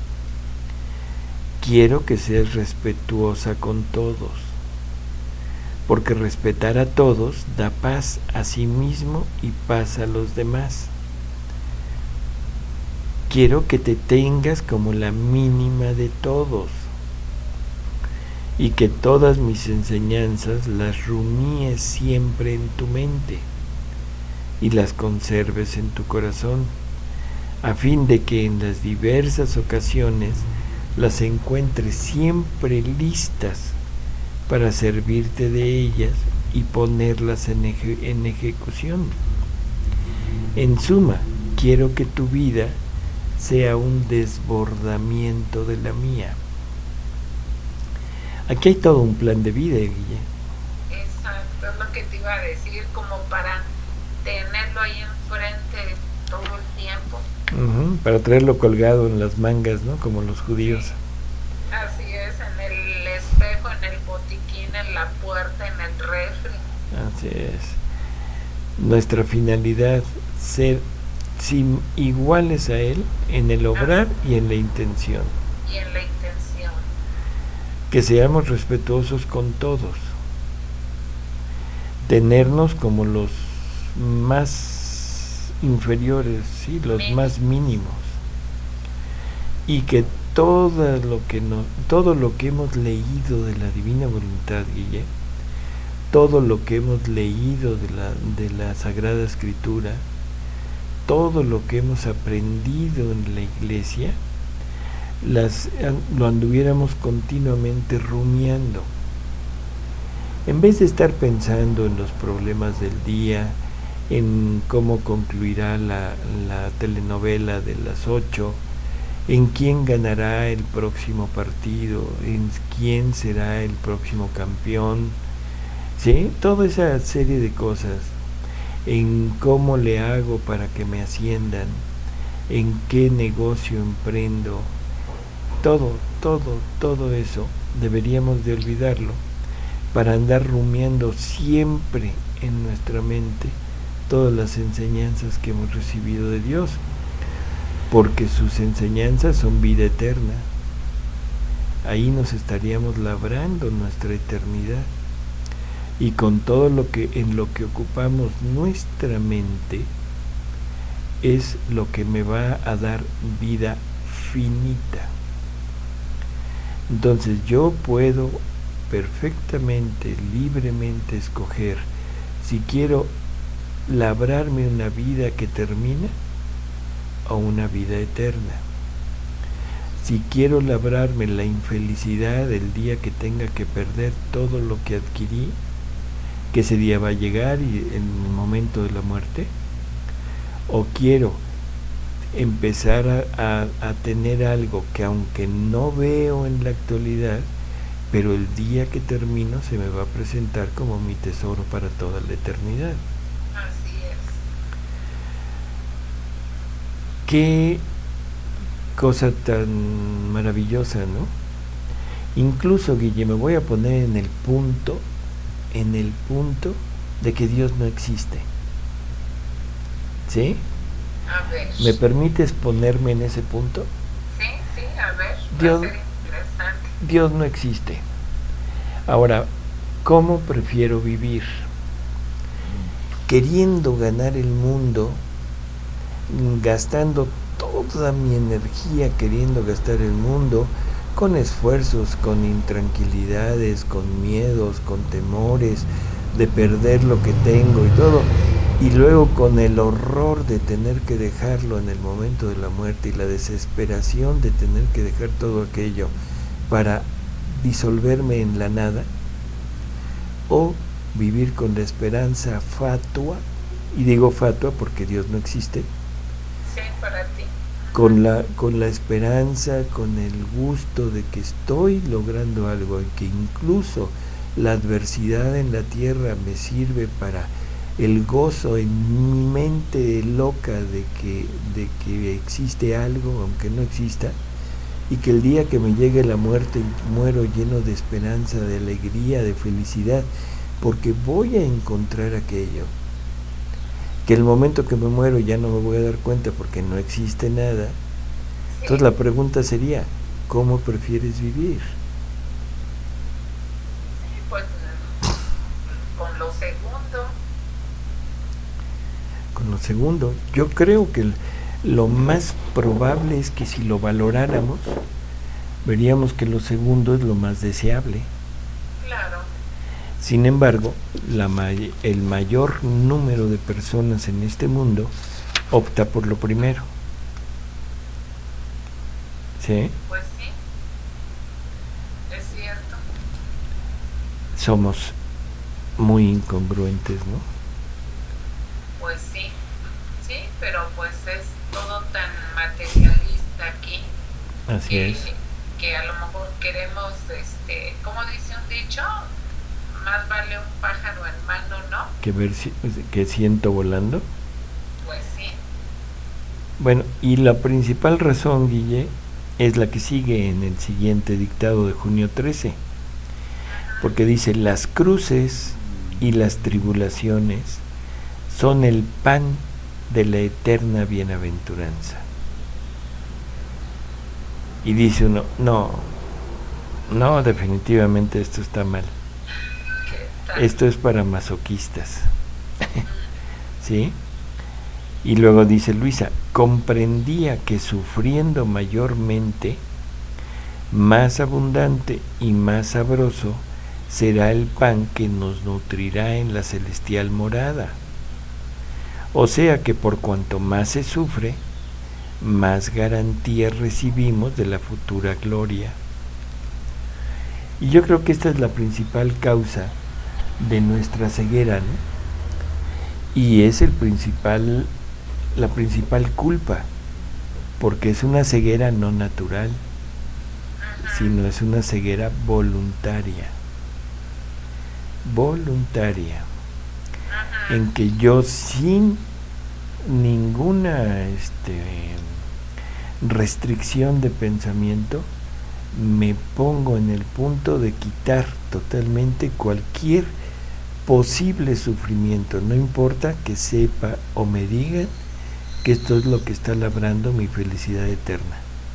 Quiero que seas respetuosa con todos, porque respetar a todos da paz a sí mismo y paz a los demás. Quiero que te tengas como la mínima de todos y que todas mis enseñanzas las rumíes siempre en tu mente y las conserves en tu corazón, a fin de que en las diversas ocasiones las encuentres siempre listas para servirte de ellas y ponerlas en ejecución. En suma, quiero que tu vida sea un desbordamiento de la mía. Aquí hay todo un plan de vida, Guille. Exacto, es lo que te iba a decir, como para tenerlo ahí enfrente todo el tiempo. Para traerlo colgado en las mangas, ¿no? Como los judíos. Sí. Así es, en el espejo, en el botiquín, en la puerta, en el refri. Así es. Nuestra finalidad, ser iguales a Él en el obrar y en la intención. Y en la intención. Que seamos respetuosos con todos. Tenernos como los más inferiores, ¿sí? Los más mínimos. Y que todo lo que hemos leído de la divina voluntad, Guille, todo lo que hemos leído de la Sagrada Escritura, todo lo que hemos aprendido en la iglesia, lo anduviéramos continuamente rumiando. En vez de estar pensando en los problemas del día, en cómo concluirá la telenovela de las 8, en quién ganará el próximo partido, en quién será el próximo campeón, ¿sí? Toda esa serie de cosas, en cómo le hago para que me asciendan, en qué negocio emprendo, todo eso deberíamos de olvidarlo para andar rumiando siempre en nuestra mente todas las enseñanzas que hemos recibido de Dios, porque sus enseñanzas son vida eterna. Ahí nos estaríamos labrando nuestra eternidad, y con todo en lo que ocupamos nuestra mente es lo que me va a dar vida finita. Entonces yo puedo perfectamente, libremente escoger si quiero labrarme una vida que termina o una vida eterna. Si quiero labrarme la infelicidad el día que tenga que perder todo lo que adquirí, que ese día va a llegar y en el momento de la muerte, o quiero empezar a tener algo que aunque no veo en la actualidad, pero el día que termino se me va a presentar como mi tesoro para toda la eternidad. Así es. Qué cosa tan maravillosa, ¿no? Incluso, Guille, me voy a poner en el punto de que Dios no existe. ¿Sí? A ver. ¿Me permites ponerme en ese punto? Sí, a ver. Dios, va a ser interesante. Dios no existe. Ahora, ¿cómo prefiero vivir? Queriendo ganar el mundo, gastando toda mi energía queriendo gastar el mundo, con esfuerzos, con intranquilidades, con miedos, con temores de perder lo que tengo y todo, y luego con el horror de tener que dejarlo en el momento de la muerte y la desesperación de tener que dejar todo aquello para disolverme en la nada, o vivir con la esperanza fatua y digo fatua porque Dios no existe, Sí, para ti. con la esperanza, con el gusto de que estoy logrando algo, y que incluso la adversidad en la tierra me sirve para el gozo en mi mente loca de que existe algo, aunque no exista, y que el día que me llegue la muerte muero lleno de esperanza, de alegría, de felicidad, porque voy a encontrar aquello, que el momento que me muero ya no me voy a dar cuenta porque no existe nada. Sí. Entonces la pregunta sería, ¿cómo prefieres vivir? Sí, pues con lo segundo. Con lo segundo, yo creo que lo más probable es que si lo valoráramos, veríamos que lo segundo es lo más deseable. Claro. Sin embargo, el mayor número de personas en este mundo opta por lo primero. ¿Sí? Pues sí, es cierto. Somos muy incongruentes, ¿no? Pues sí, sí, pero pues es todo tan materialista aquí Así que, es. que a lo mejor queremos, ¿cómo dice un dicho? Más vale un pájaro en mano, ¿no? Que siento volando. Pues sí. Bueno, y la principal razón, Guille, es la que sigue en el siguiente dictado de junio 13, porque dice, las cruces y las tribulaciones son el pan de la eterna bienaventuranza. Y dice uno, no, definitivamente esto está mal. ¿Qué tal? Esto es para masoquistas. ¿Sí? Y luego dice Luisa, comprendía que sufriendo mayormente, más abundante y más sabroso será el pan que nos nutrirá en la celestial morada. O sea que por cuanto más se sufre, más garantía recibimos de la futura gloria. Y yo creo que esta es la principal causa de nuestra ceguera, ¿no? Y es la principal culpa, porque es una ceguera no natural, sino es una ceguera voluntaria, en que yo sin ninguna restricción de pensamiento me pongo en el punto de quitar totalmente cualquier posible sufrimiento, no importa que sepa o me digan que esto es lo que está labrando mi felicidad eterna.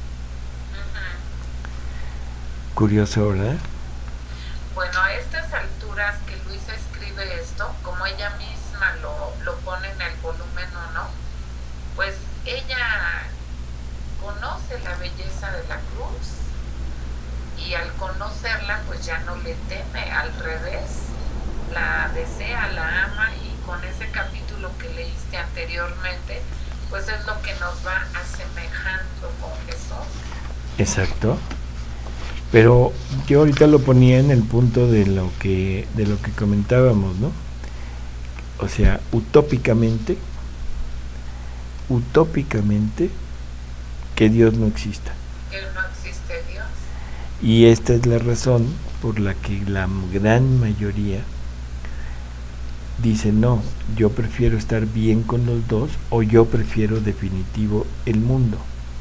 Curioso, ¿verdad? Bueno, a estas alturas que Luisa escribe esto, como ella misma lo pone en el volumen 1, pues ella conoce la belleza de la cruz y al conocerla pues ya no le teme, al revés, la desea, la ama, y con ese capítulo que leíste anteriormente pues es lo que nos va asemejando con Jesús. Exacto. Pero yo ahorita lo ponía en el punto de lo que comentábamos, ¿no? O sea, utópicamente que Dios no exista. Que no existe Dios. Y esta es la razón por la que la gran mayoría dice, no, yo prefiero estar bien con los dos, o yo prefiero definitivo el mundo.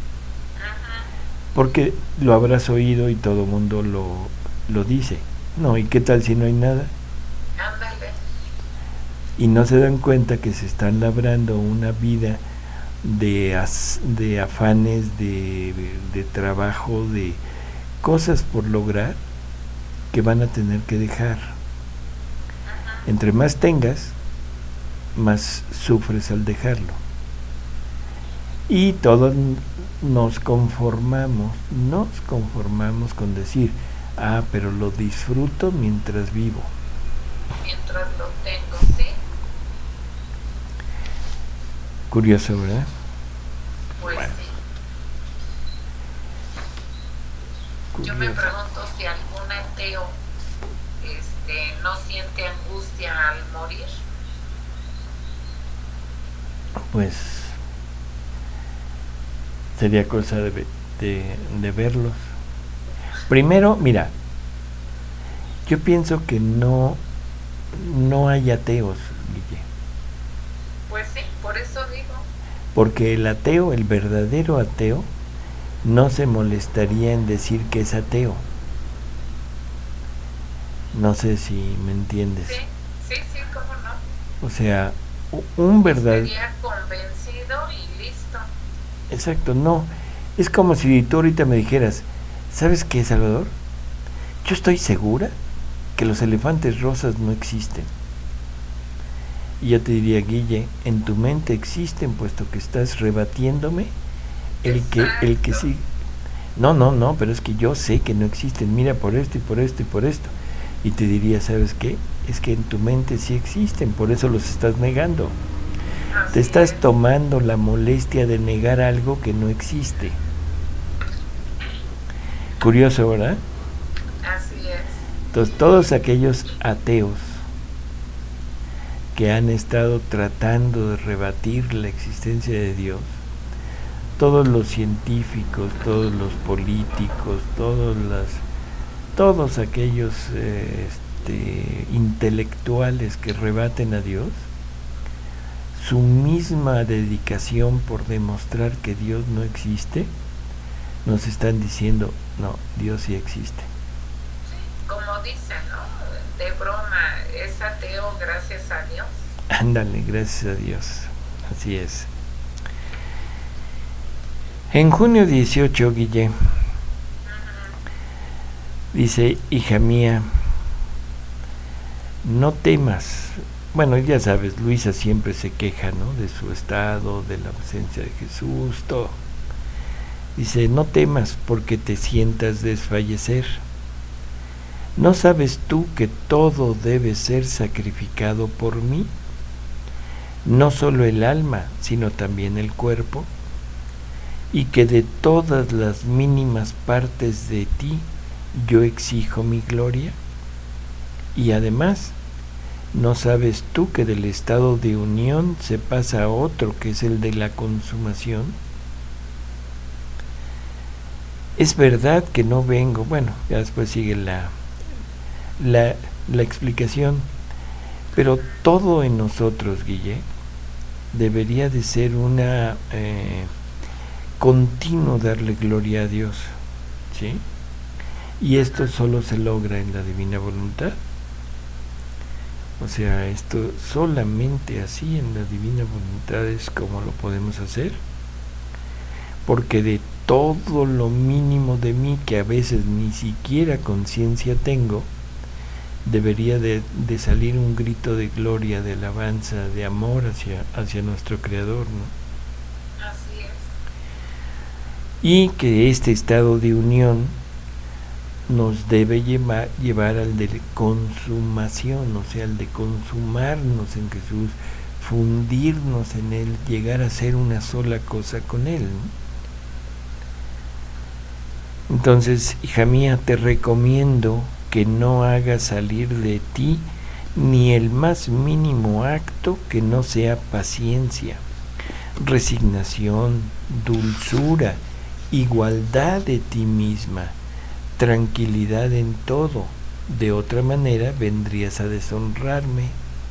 Porque lo habrás oído y todo el mundo lo dice. No, ¿y qué tal si no hay nada? Ándale. Y no se dan cuenta que se están labrando una vida de afanes, de trabajo, de cosas por lograr que van a tener que dejar. Entre más tengas, más sufres al dejarlo. Y todos nos conformamos con decir, pero lo disfruto mientras vivo. Mientras lo tengo, ¿sí? Curioso, ¿verdad? Pues Bueno. sí. Curioso. Yo me pregunto si algún ateo no siente angustia al morir. pues sería cosa de verlos. Primero, mira, yo pienso que no hay ateos, Guille. Pues sí, por eso digo. Porque el ateo, el verdadero ateo, no se molestaría en decir que es ateo. No sé si me entiendes. Sí, cómo no. O sea, un verdadero... Sería convencido y listo. Exacto, no. Es como si tú ahorita me dijeras, ¿sabes qué, Salvador? Yo estoy segura que los elefantes rosas no existen. Y yo te diría, Guille, en tu mente existen, puesto que estás rebatiéndome el que sí. No, pero es que yo sé que no existen, mira, por esto y por esto y por esto. Y te diría, ¿sabes qué? Es que en tu mente sí existen, por eso los estás negando. Te estás tomando la molestia de negar algo que no existe. Curioso, ¿verdad? Así es. Entonces, todos aquellos ateos que han estado tratando de rebatir la existencia de Dios, todos los científicos, todos los políticos, todos aquellos intelectuales que rebaten a Dios, su misma dedicación por demostrar que Dios no existe, nos están diciendo, no, Dios sí existe. Como dicen, ¿no? De broma, es ateo gracias a Dios. Ándale, gracias a Dios. Así es. En junio 18, Guille, dice, hija mía, no temas. Bueno, ya sabes, Luisa siempre se queja, ¿no? De su estado, de la ausencia de Jesús, todo. Dice, no temas porque te sientas desfallecer. ¿No sabes tú que todo debe ser sacrificado por mí? No solo el alma, sino también el cuerpo. Y que de todas las mínimas partes de ti yo exijo mi gloria. Y además, ¿no sabes tú que del estado de unión se pasa a otro, que es el de la consumación? Es verdad que no vengo, bueno, ya después sigue la explicación, pero todo en nosotros, Guille, debería de ser una continuo darle gloria a Dios, ¿sí? Y esto solo se logra en la divina voluntad. O sea, esto solamente así en la divina voluntad es como lo podemos hacer, porque de todo lo mínimo de mí, que a veces ni siquiera conciencia tengo, debería de salir un grito de gloria, de alabanza, de amor hacia nuestro Creador, ¿no? Así es. Y que este estado de unión nos debe llevar al de consumación, o sea, al de consumarnos en Jesús, fundirnos en Él, llegar a ser una sola cosa con Él, ¿no? Entonces, hija mía, te recomiendo que no hagas salir de ti ni el más mínimo acto que no sea paciencia, resignación, dulzura, igualdad de ti misma, tranquilidad en todo. De otra manera vendrías a deshonrarme.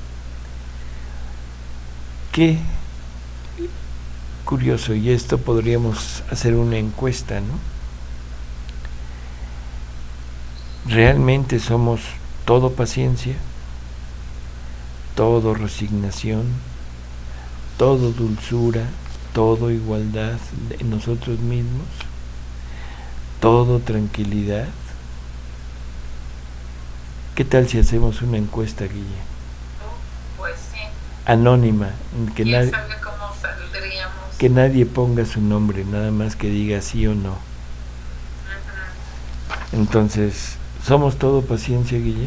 Qué curioso, y esto podríamos hacer una encuesta, ¿no? ¿Realmente somos todo paciencia, todo resignación, todo dulzura, todo igualdad de nosotros mismos, todo tranquilidad? ¿Qué tal si hacemos una encuesta, Guille? Pues sí. Anónima, que ¿Quién sabe cómo saldríamos? Que nadie ponga su nombre, nada más que diga sí o no. Entonces, ¿somos todo paciencia, Guille?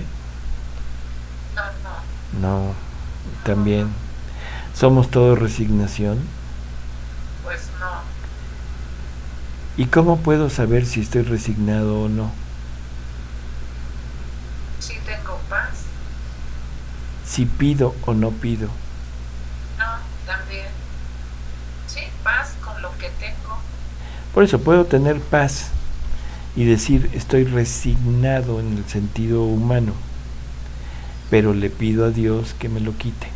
No, también. ¿Somos todo resignación? Pues no. ¿Y cómo puedo saber si estoy resignado o no? Si tengo paz. Si pido o no pido. No, también. Por eso puedo tener paz y decir estoy resignado en el sentido humano, pero le pido a Dios que me lo quite.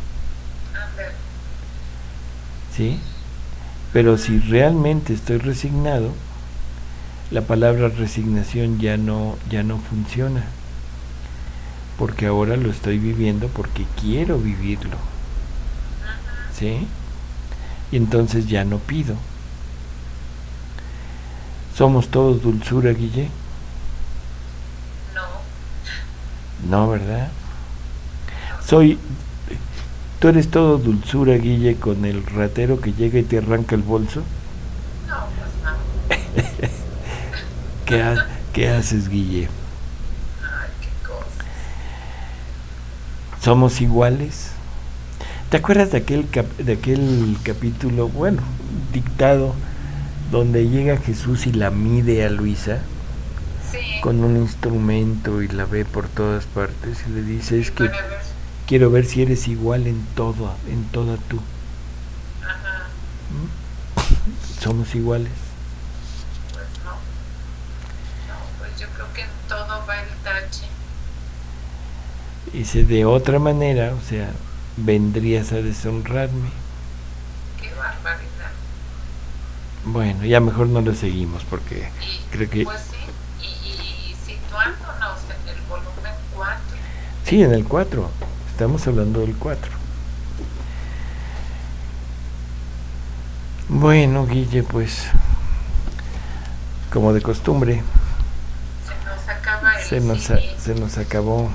¿Sí? Pero si realmente estoy resignado, la palabra resignación ya no funciona, porque ahora lo estoy viviendo porque quiero vivirlo. ¿Sí? Y entonces ya no pido. ¿Somos todos dulzura, Guille? No, ¿verdad? ¿Tú eres todo dulzura, Guille, con el ratero que llega y te arranca el bolso? No, pues no. ¿Qué haces, Guille? Ay, qué cosa. ¿Somos iguales? ¿Te acuerdas de aquel capítulo, bueno, dictado, donde llega Jesús y la mide a Luisa? Sí. Con un instrumento y la ve por todas partes y le dice, es que quiero ver si eres igual en toda tú. Ajá. ¿Somos iguales? Pues no. No, pues yo creo que en todo va el tache. Dice, de otra manera, o sea, vendrías a deshonrarme. Qué barbaridad. Bueno, ya mejor no lo seguimos porque creo que... Pues sí, y situándonos en el volumen 4. Sí, en el 4. Estamos hablando del 4. Bueno, Guille, pues, como de costumbre, Se nos acaba el se nos acabó.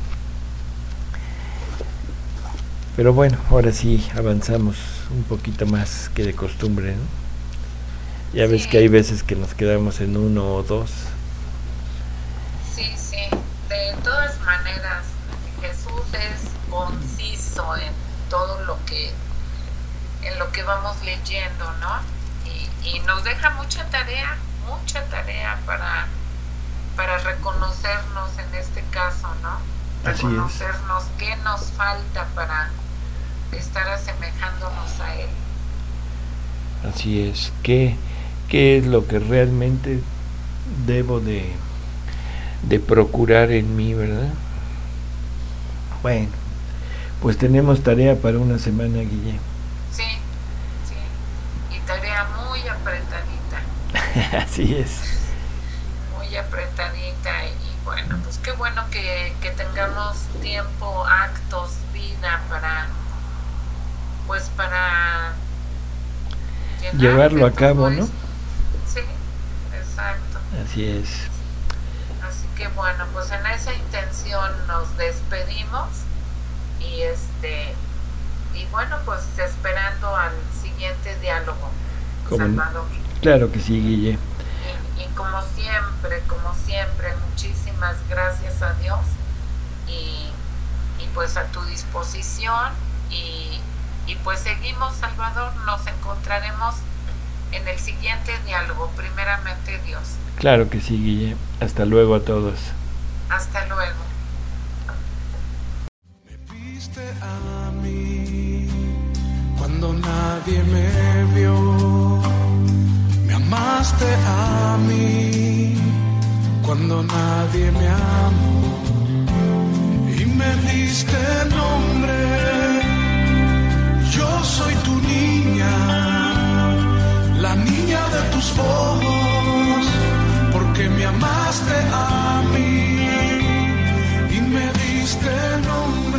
Pero bueno, ahora sí avanzamos un poquito más que de costumbre, ¿no? Ya ves que hay veces que nos quedamos en 1 o 2. Sí, sí. De todas maneras, Jesús es conciso en todo lo que vamos leyendo, ¿no? Y nos deja mucha tarea para reconocernos en este caso, ¿no? Así es. Reconocernos qué nos falta para estar asemejándonos a Él. Así es. ¿Qué es lo que realmente debo de procurar en mí, verdad? Bueno, pues tenemos tarea para una semana, Guille. Sí, y tarea muy apretadita. Así es. Muy apretadita y bueno, pues qué bueno que tengamos tiempo, actos, vida para llevarlo a cabo, ¿no? Sí, exacto. Así es. Así que bueno, pues en esa intención nos despedimos y bueno, pues esperando al siguiente diálogo, Salvador. Claro que sí, Guille. Y como siempre, muchísimas gracias a Dios y pues a tu disposición y pues seguimos, Salvador, nos encontraremos en el siguiente diálogo, primeramente Dios. Claro que sí, Guille. Hasta luego a todos. Hasta luego. Me viste a mí cuando nadie me vio. Me amaste a mí cuando nadie me amó. Y me diste nombre. Yo soy tu niña, la niña de tus ojos, porque me amaste a mí y me diste nombre.